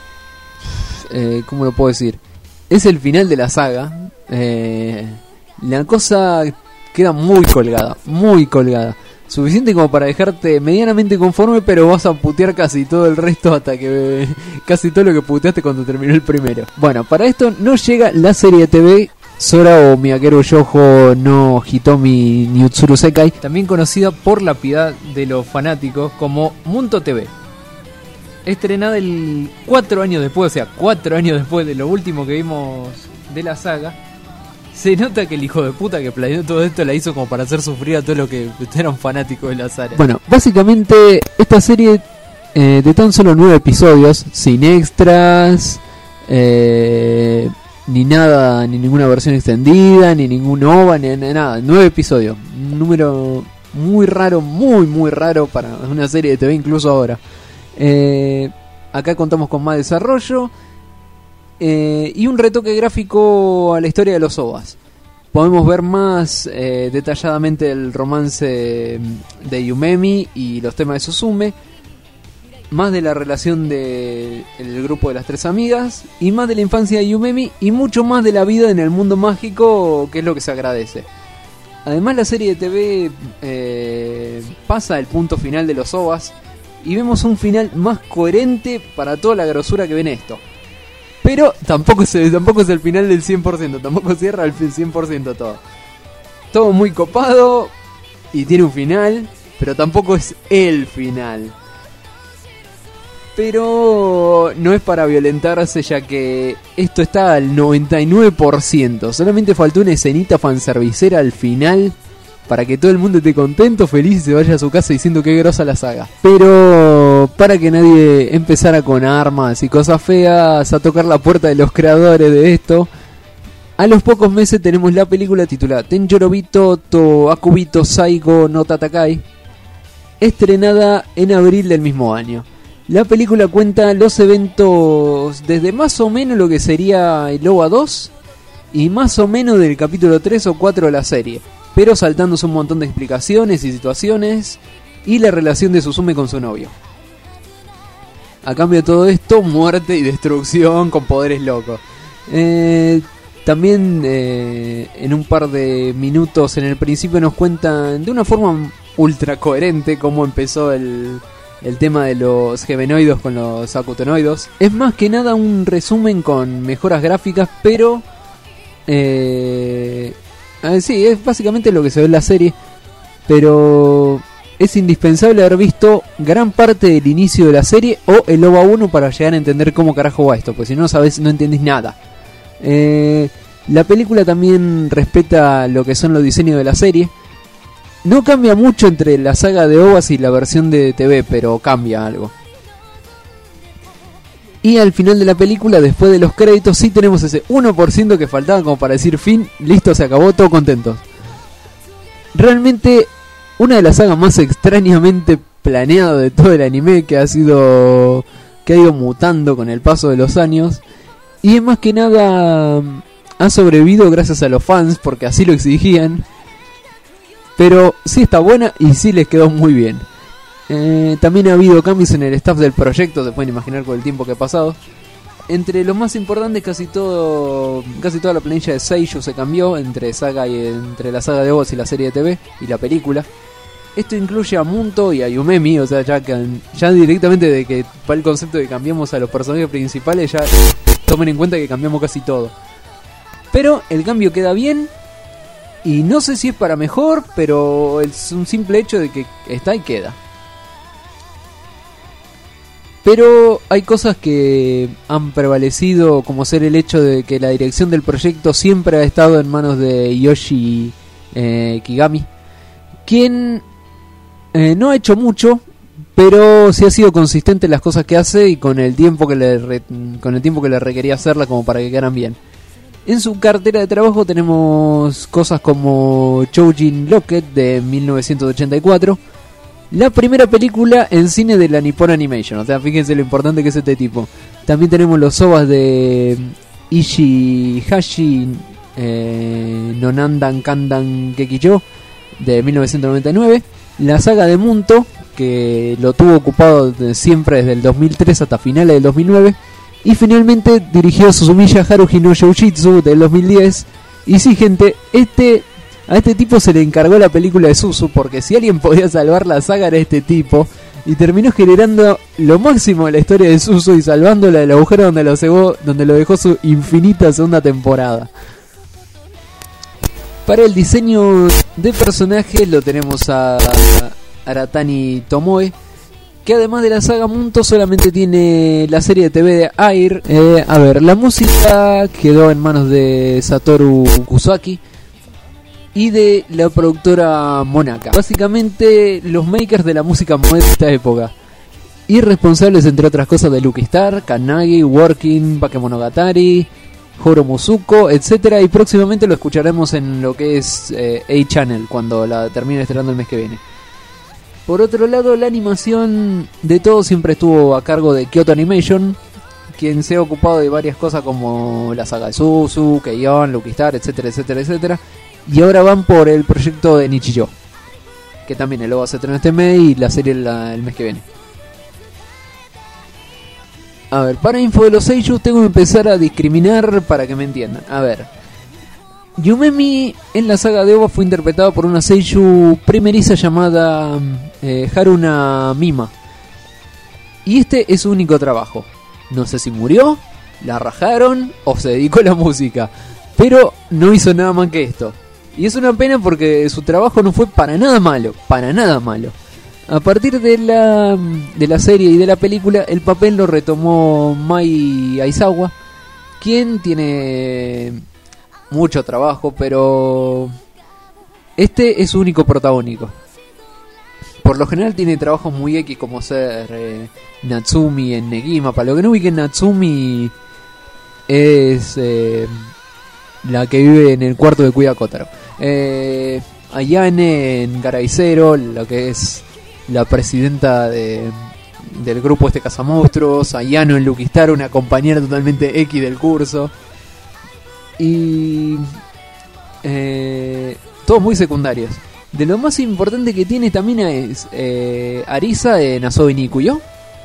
eh, ¿Cómo lo puedo decir? Es el final de la saga. Eh, la cosa queda muy colgada, muy colgada. Suficiente como para dejarte medianamente conforme, pero vas a putear casi todo el resto hasta que... Casi todo lo que puteaste cuando terminó el primero. Bueno, para esto no llega la serie de T V Sora o Miyakeru Shoujo no Hitomi ni Utsuru Sekai, también conocida por la piedad de los fanáticos como Munto T V. Estrenada el cuatro años después, o sea, cuatro años después de lo último que vimos de la saga. Se nota que el hijo de puta que planeó todo esto la hizo como para hacer sufrir a todos los que eran fanáticos de la saga. Bueno, básicamente esta serie eh, de tan solo nueve episodios, sin extras, eh, ni nada, ni ninguna versión extendida, ni ningún O V A, ni, ni nada. Nueve episodios, un número muy raro, muy muy raro para una serie de T V incluso ahora. Eh, acá contamos con más desarrollo eh, y un retoque gráfico a la historia de los ovas. Podemos ver más eh, detalladamente el romance de Yumemi y los temas de Suzume, más de la relación del grupo de las tres amigas y más de la infancia de Yumemi y mucho más de la vida en el mundo mágico, que es lo que se agradece. Además, la serie de T V eh, pasa el punto final de los ovas y vemos un final más coherente para toda la grosura que viene esto. Pero tampoco es, tampoco es el final del cien por ciento, tampoco cierra el cien por ciento todo. Todo muy copado y tiene un final, pero tampoco es el final. Pero no es para violentarse, ya que esto está al noventa y nueve por ciento. Solamente faltó una escenita fanservicera al final para que todo el mundo esté contento, feliz y se vaya a su casa diciendo que grosa la saga. Pero para que nadie empezara con armas y cosas feas a tocar la puerta de los creadores de esto, a los pocos meses tenemos la película titulada Tenjorobito to Akubito Saigo no Tatakai, estrenada en abril del mismo año. La película cuenta los eventos desde más o menos lo que sería el O V A dos y más o menos del capítulo tres o cuatro de la serie, pero saltándose un montón de explicaciones y situaciones y la relación de Suzume con su novio. A cambio de todo esto, muerte y destrucción con poderes locos. Eh, también eh, en un par de minutos en el principio nos cuentan de una forma ultra coherente cómo empezó el... el tema de los gemenoidos con los acutonoidos. Es más que nada un resumen con mejoras gráficas, pero eh, eh, sí, es básicamente lo que se ve en la serie. Pero es indispensable haber visto gran parte del inicio de la serie o el O V A uno para llegar a entender cómo carajo va esto, porque si no sabes, no entendés nada. eh, La película también respeta lo que son los diseños de la serie. No cambia mucho entre la saga de O V As y la versión de T V, pero cambia algo. Y al final de la película, después de los créditos, sí tenemos ese uno por ciento que faltaba como para decir fin, listo, se acabó, todos contentos. Realmente, una de las sagas más extrañamente planeadas de todo el anime, que ha sido que ha ido mutando con el paso de los años. Y es más que nada, ha sobrevivido gracias a los fans, porque así lo exigían. Pero sí está buena y sí les quedó muy bien. Eh, también ha habido cambios en el staff del proyecto, se pueden imaginar con el tiempo que ha pasado. Entre los más importantes, casi todo, casi toda la planilla de Seiyuu se cambió entre saga y entre la saga de O V As y la serie de T V y la película. Esto incluye a Munto y a Yumemi, o sea, ya, ya directamente de que para el concepto de que cambiamos a los personajes principales, ya tomen en cuenta que cambiamos casi todo. Pero el cambio queda bien. Y no sé si es para mejor, pero es un simple hecho de que está y queda. Pero hay cosas que han prevalecido, como ser el hecho de que la dirección del proyecto siempre ha estado en manos de Yoshi eh, Kigami, quien eh, no ha hecho mucho, pero sí ha sido consistente en las cosas que hace y con el tiempo que le re, con el tiempo que le requería hacerla como para que quedaran bien. En su cartera de trabajo tenemos cosas como Choujin Locket de mil novecientos ochenta y cuatro, la primera película en cine de la Nippon Animation, o sea, fíjense lo importante que es este tipo. También tenemos los O V As de Ishihashi eh, Nonandan Kandan Gekiyo de mil novecientos noventa y nueve, la saga de Munto, que lo tuvo ocupado de siempre desde el dos mil tres hasta finales del dos mil nueve, y finalmente dirigió Suzumiya Haruhi no Youjitsu del dos mil diez. Y sí, gente, este a este tipo se le encargó la película de Suzu, porque si alguien podía salvar la saga era este tipo, y terminó generando lo máximo de la historia de Suzu y salvándola del agujero donde lo, cegó, donde lo dejó su infinita segunda temporada. Para el diseño de personajes lo tenemos a Aratani Tomoe, que además de la saga Munto solamente tiene la serie de T V de Air. Eh, a ver, la música quedó en manos de Satoru Kusaki y de la productora Monaka. Básicamente los makers de la música moderna de esta época. Y responsables entre otras cosas de Lucky Star, Kannagi, Working, Bakemonogatari, Horo Musuko, etcétera. Y próximamente lo escucharemos en lo que es eh, A-Channel, cuando la termine estrenando el mes que viene. Por otro lado, la animación de todo siempre estuvo a cargo de Kyoto Animation, quien se ha ocupado de varias cosas como la saga de Suzu, Keion, Lucky Star, etcétera, etcétera, etcétera. Y ahora van por el proyecto de Nichijou, que también el O V A se estrena este mes y la serie la, el mes que viene. A ver, para info de los seiyuu tengo que empezar a discriminar para que me entiendan. A ver, Yumemi en la saga de O V A fue interpretado por una seiyuu primeriza llamada eh, Haruna Mima. Y este es su único trabajo. No sé si murió, la rajaron o se dedicó a la música, pero no hizo nada más que esto. Y es una pena porque su trabajo no fue para nada malo, para nada malo. A partir de la, de la serie y de la película, el papel lo retomó Mai Aizawa, quien tiene mucho trabajo, pero este es su único protagónico. Por lo general tiene trabajos muy X, como ser eh, Natsumi en Negima. Para lo que no ubiquen, Natsumi es eh, la que vive en el cuarto de Kuya Kotaro. Eh, Ayane en Garai Zero, lo que es la presidenta de, del grupo este Cazamonstruos. Ayano en Lucky Star, una compañera totalmente X del curso. Y eh, todos muy secundarios. De lo más importante que tiene también es eh, Arisa en Asobi Nikuyo.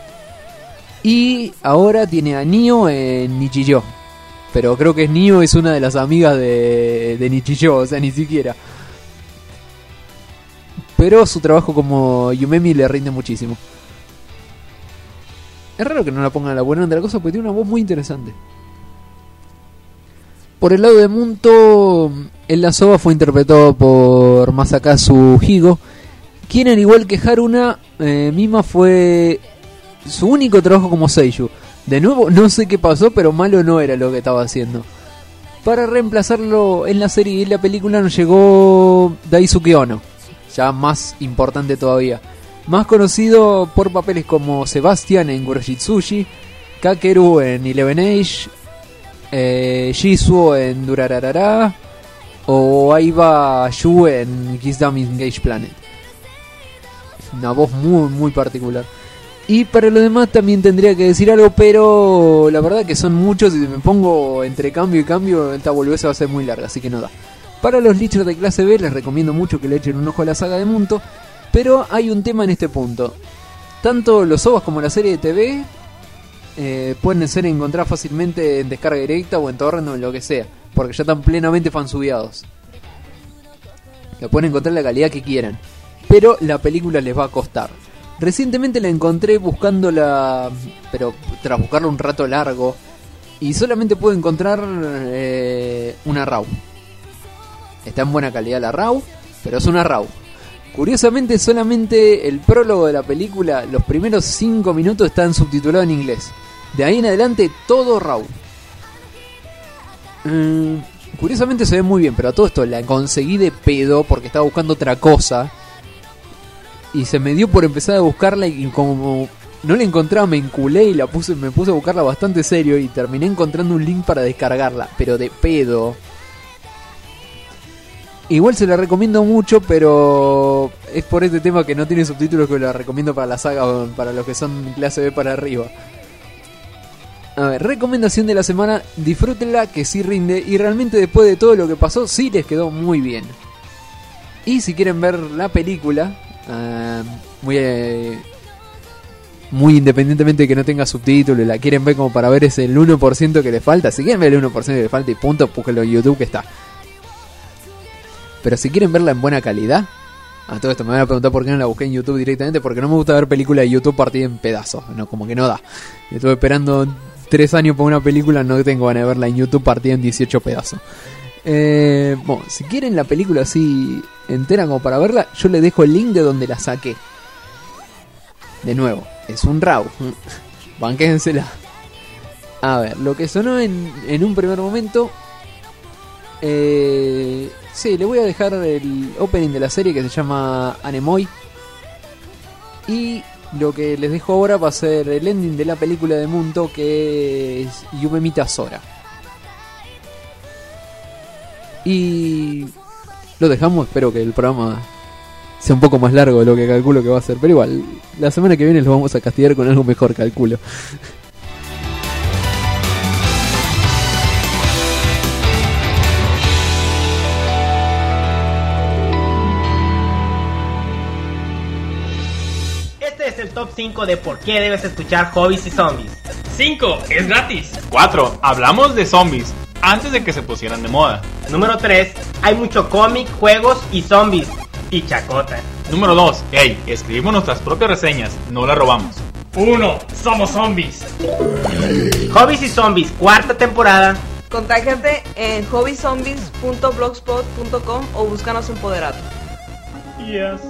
Y ahora tiene a Nio en Nichiyo. Pero creo que Nio es una de las amigas de, de Nichiyo, o sea, ni siquiera. Pero su trabajo como Yumemi le rinde muchísimo. Es raro que no la pongan a la buena de la cosa porque tiene una voz muy interesante. Por el lado de Munto, el La Soba fue interpretado por Masakazu Higo, quien al igual que Haruna, eh, Mima fue su único trabajo como seiyuu. De nuevo, no sé qué pasó, pero malo no era lo que estaba haciendo. Para reemplazarlo en la serie y en la película nos llegó Daisuke Ono, ya más importante todavía. Más conocido por papeles como Sebastian en Kuroshitsuji, Kakeru en Eleven Age, eh, Jisuo en Durararara o Aiba Yu en Kiss Dummy Engage Planet. Una voz muy muy particular. Y para lo demás también tendría que decir algo, pero la verdad que son muchos y si me pongo entre cambio y cambio esta boludez va a ser muy larga, así que no da. Para los lichers de clase B les recomiendo mucho que le echen un ojo a la saga de Munto, pero hay un tema en este punto. Tanto los O V As como la serie de T V eh, pueden ser encontrados fácilmente en descarga directa o en torrent o en lo que sea, porque ya están plenamente fansubiados. La pueden encontrar la calidad que quieran, pero la película les va a costar. Recientemente la encontré buscándola, pero tras buscarla un rato largo, y solamente pude encontrar eh, una RAW. Está en buena calidad la RAW, pero es una RAW. Curiosamente solamente el prólogo de la película, los primeros cinco minutos están subtitulados en inglés. De ahí en adelante todo RAW. Mm, curiosamente se ve muy bien, pero a todo esto la conseguí de pedo porque estaba buscando otra cosa. Y se me dio por empezar a buscarla y como no la encontraba me enculé y la puse, me puse a buscarla bastante serio y terminé encontrando un link para descargarla, pero de pedo. Igual se la recomiendo mucho, pero es por este tema que no tiene subtítulos que la recomiendo para la saga, para los que son clase B para arriba. A ver, recomendación de la semana, disfrútenla que sí rinde y realmente después de todo lo que pasó sí les quedó muy bien. Y si quieren ver la película, Uh, muy eh, muy independientemente de que no tenga subtítulos, la quieren ver como para ver ese el uno por ciento que le falta, si quieren ver el uno por ciento que le falta y punto, búsquenlo en YouTube que está. Pero si quieren verla en buena calidad, a todo esto me van a preguntar por qué no la busqué en YouTube directamente, porque no me gusta ver películas de YouTube partidas en pedazos, no, como que no da. Estuve esperando tres años por una película, no tengo ganas de verla en YouTube partida en dieciocho pedazos. Eh, bueno, si quieren la película así entera como para verla, yo les dejo el link de donde la saqué. De nuevo, es un RAW. Banquénsela. A ver, lo que sonó en, en un primer momento. Eh, sí, le voy a dejar el opening de la serie que se llama Anemoi. Y lo que les dejo ahora va a ser el ending de la película de Munto, que es Yumemita Sora. Y lo dejamos, espero que el programa sea un poco más largo de lo que calculo que va a ser. Pero igual, la semana que viene lo vamos a castigar con algo mejor, calculo. Este es el top cinco de por qué debes escuchar Hobbies y Zombies. cinco. Es gratis. cuatro. Hablamos de zombies antes de que se pusieran de moda. Número tres. Hay mucho cómic, juegos y zombies. Y chacota. Número dos. Hey, escribimos nuestras propias reseñas, no las robamos. uno. Somos zombies. Hobbies y Zombies, cuarta temporada. Contáctate en hobbyzombies punto blogspot punto com o búscanos en Poderato. Yes.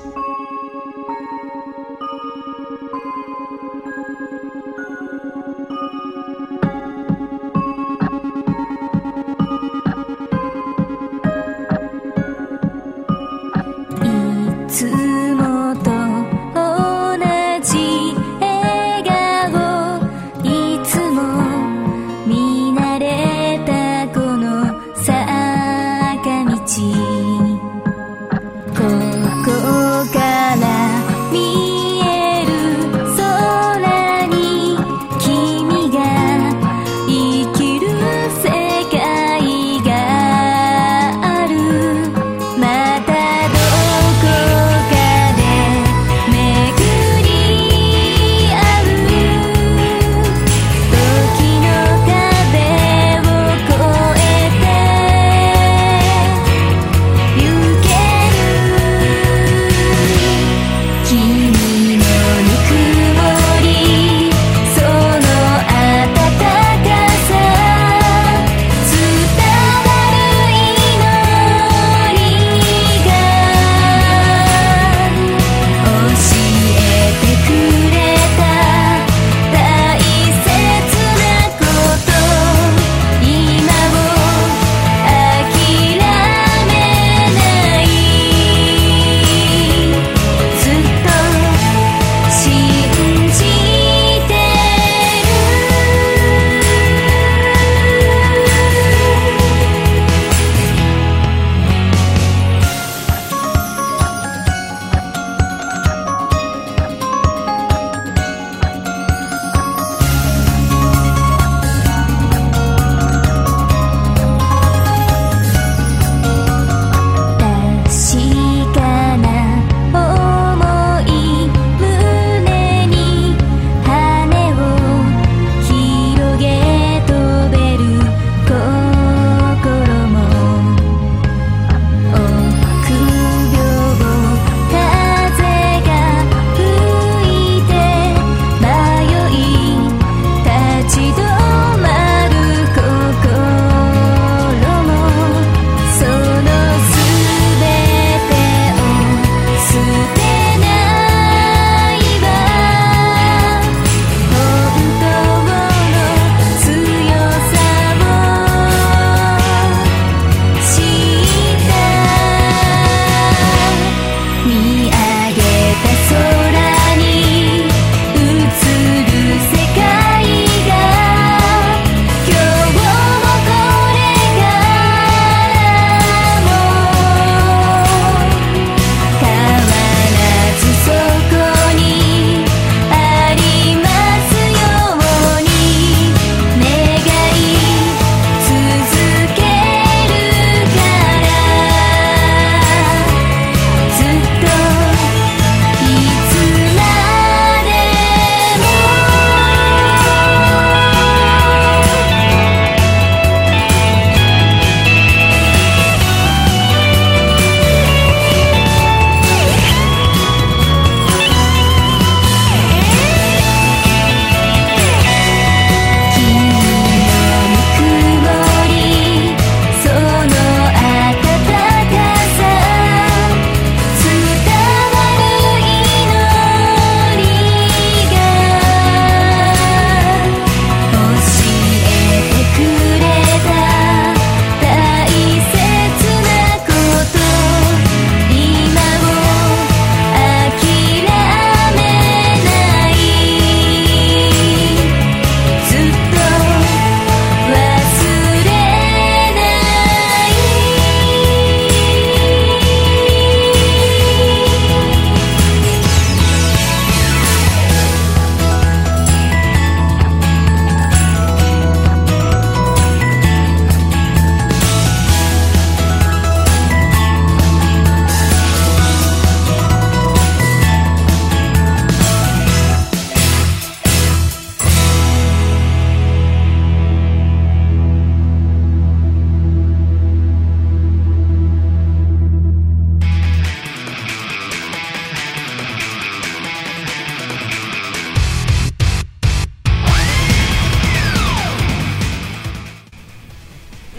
いつもと同じ笑顔いつも見慣れたこの坂道ここから見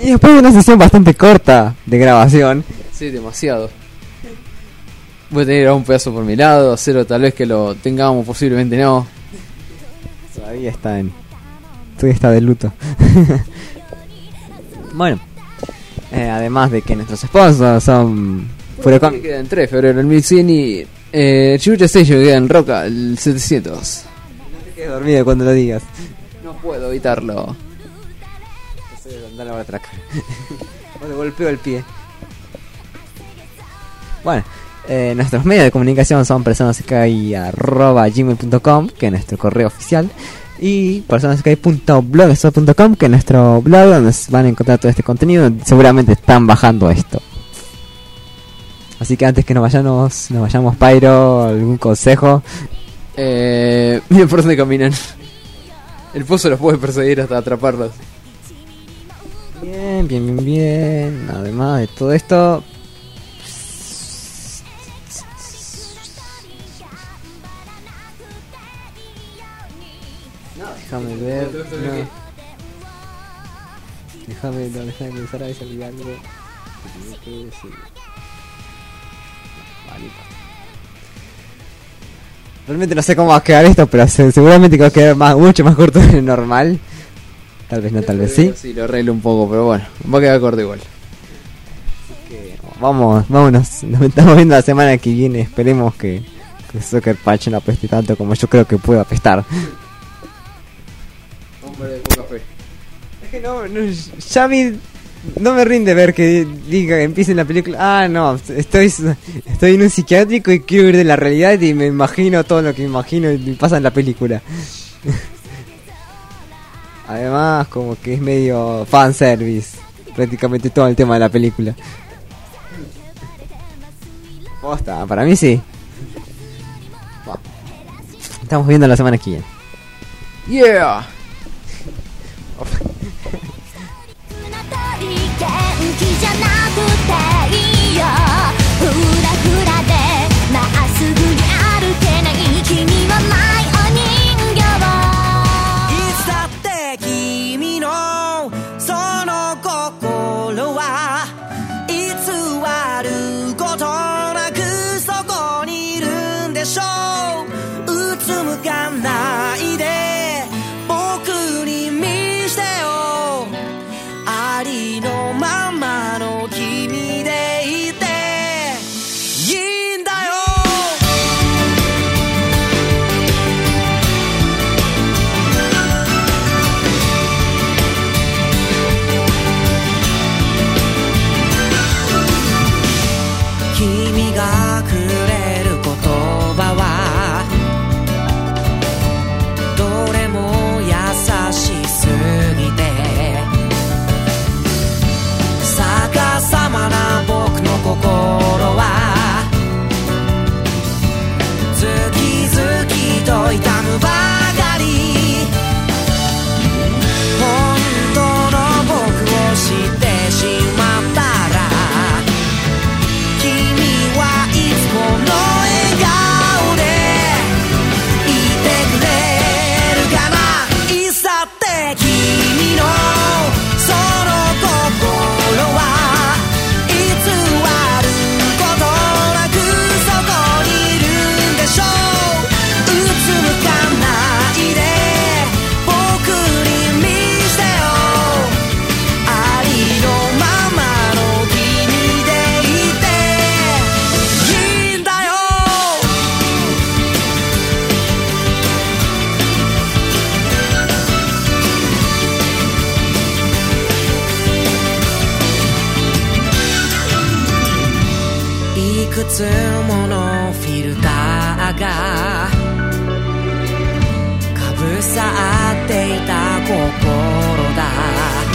Y después de una sesión bastante corta de grabación. Sí, demasiado. Voy a tener a un pedazo por mi lado, Cero tal vez que lo tengamos, posiblemente no. Todavía está en... Todavía está de luto. Bueno, eh, además de que nuestros sponsors son Furocomic. Queda en tres de febrero el mil cien y eh, Chibuya Station queda en Roca el setecientos. No te quedes dormido cuando lo digas. No puedo evitarlo. Dale ahora atrás. O le golpeo el pie. Bueno, eh, nuestros medios de comunicación son personasky arroba gmail punto com, que es nuestro correo oficial, y personasky punto blogspot punto com, que es nuestro blog donde van a encontrar todo este contenido. Seguramente están bajando esto. Así que antes que nos vayamos, nos vayamos, Pyro, ¿algún consejo? Eh, miren por dónde caminan. El pozo los puede perseguir hasta atraparlos. Bien, bien, bien, bien. Además de todo esto, no, déjame ver. No. Déjame, no, déjame pensar a ver si había algo que tenía que decir. Vale. Realmente no sé cómo va a quedar esto, pero se, seguramente que va a quedar más, mucho más corto de lo normal. Tal vez no, tal vez sí. Sí, lo arreglo un poco, pero bueno, va a quedar corto igual. Así que vamos, vámonos. Nos estamos viendo la semana que viene. Esperemos que, que Sucker Punch no apeste tanto como yo creo que puede apestar. Hombre de poca fe. Es que no, no, ya vi, no me rinde ver que diga que empiece la película. Ah, no, estoy estoy en un psiquiátrico y quiero ir de la realidad y me imagino todo lo que imagino y pasa en la película. Además, como que es medio fanservice prácticamente todo el tema de la película. Posta, para mí sí. Bueno, estamos viendo la semana que viene. Yeah. 元気じゃなくていいよフラフラでまっすぐに歩けない君はないお人形いつだって君のその心はいつ悪ることなくそこにいるんでしょううつむかないで僕に見してよありのままの君でいていいんだよ君がくれる言葉はどれも優しすぎて逆さまな僕の心はズキズキと痛むばかり本当の僕を知ってしまったら君はいつもの笑顔でいてくれるかないつだって君のその心はいつ悪ることなくそこにいるんでしょううつむかないで僕に見してよありのままの君でいていいんだよいくつものフィルターがかぶさっていた心だ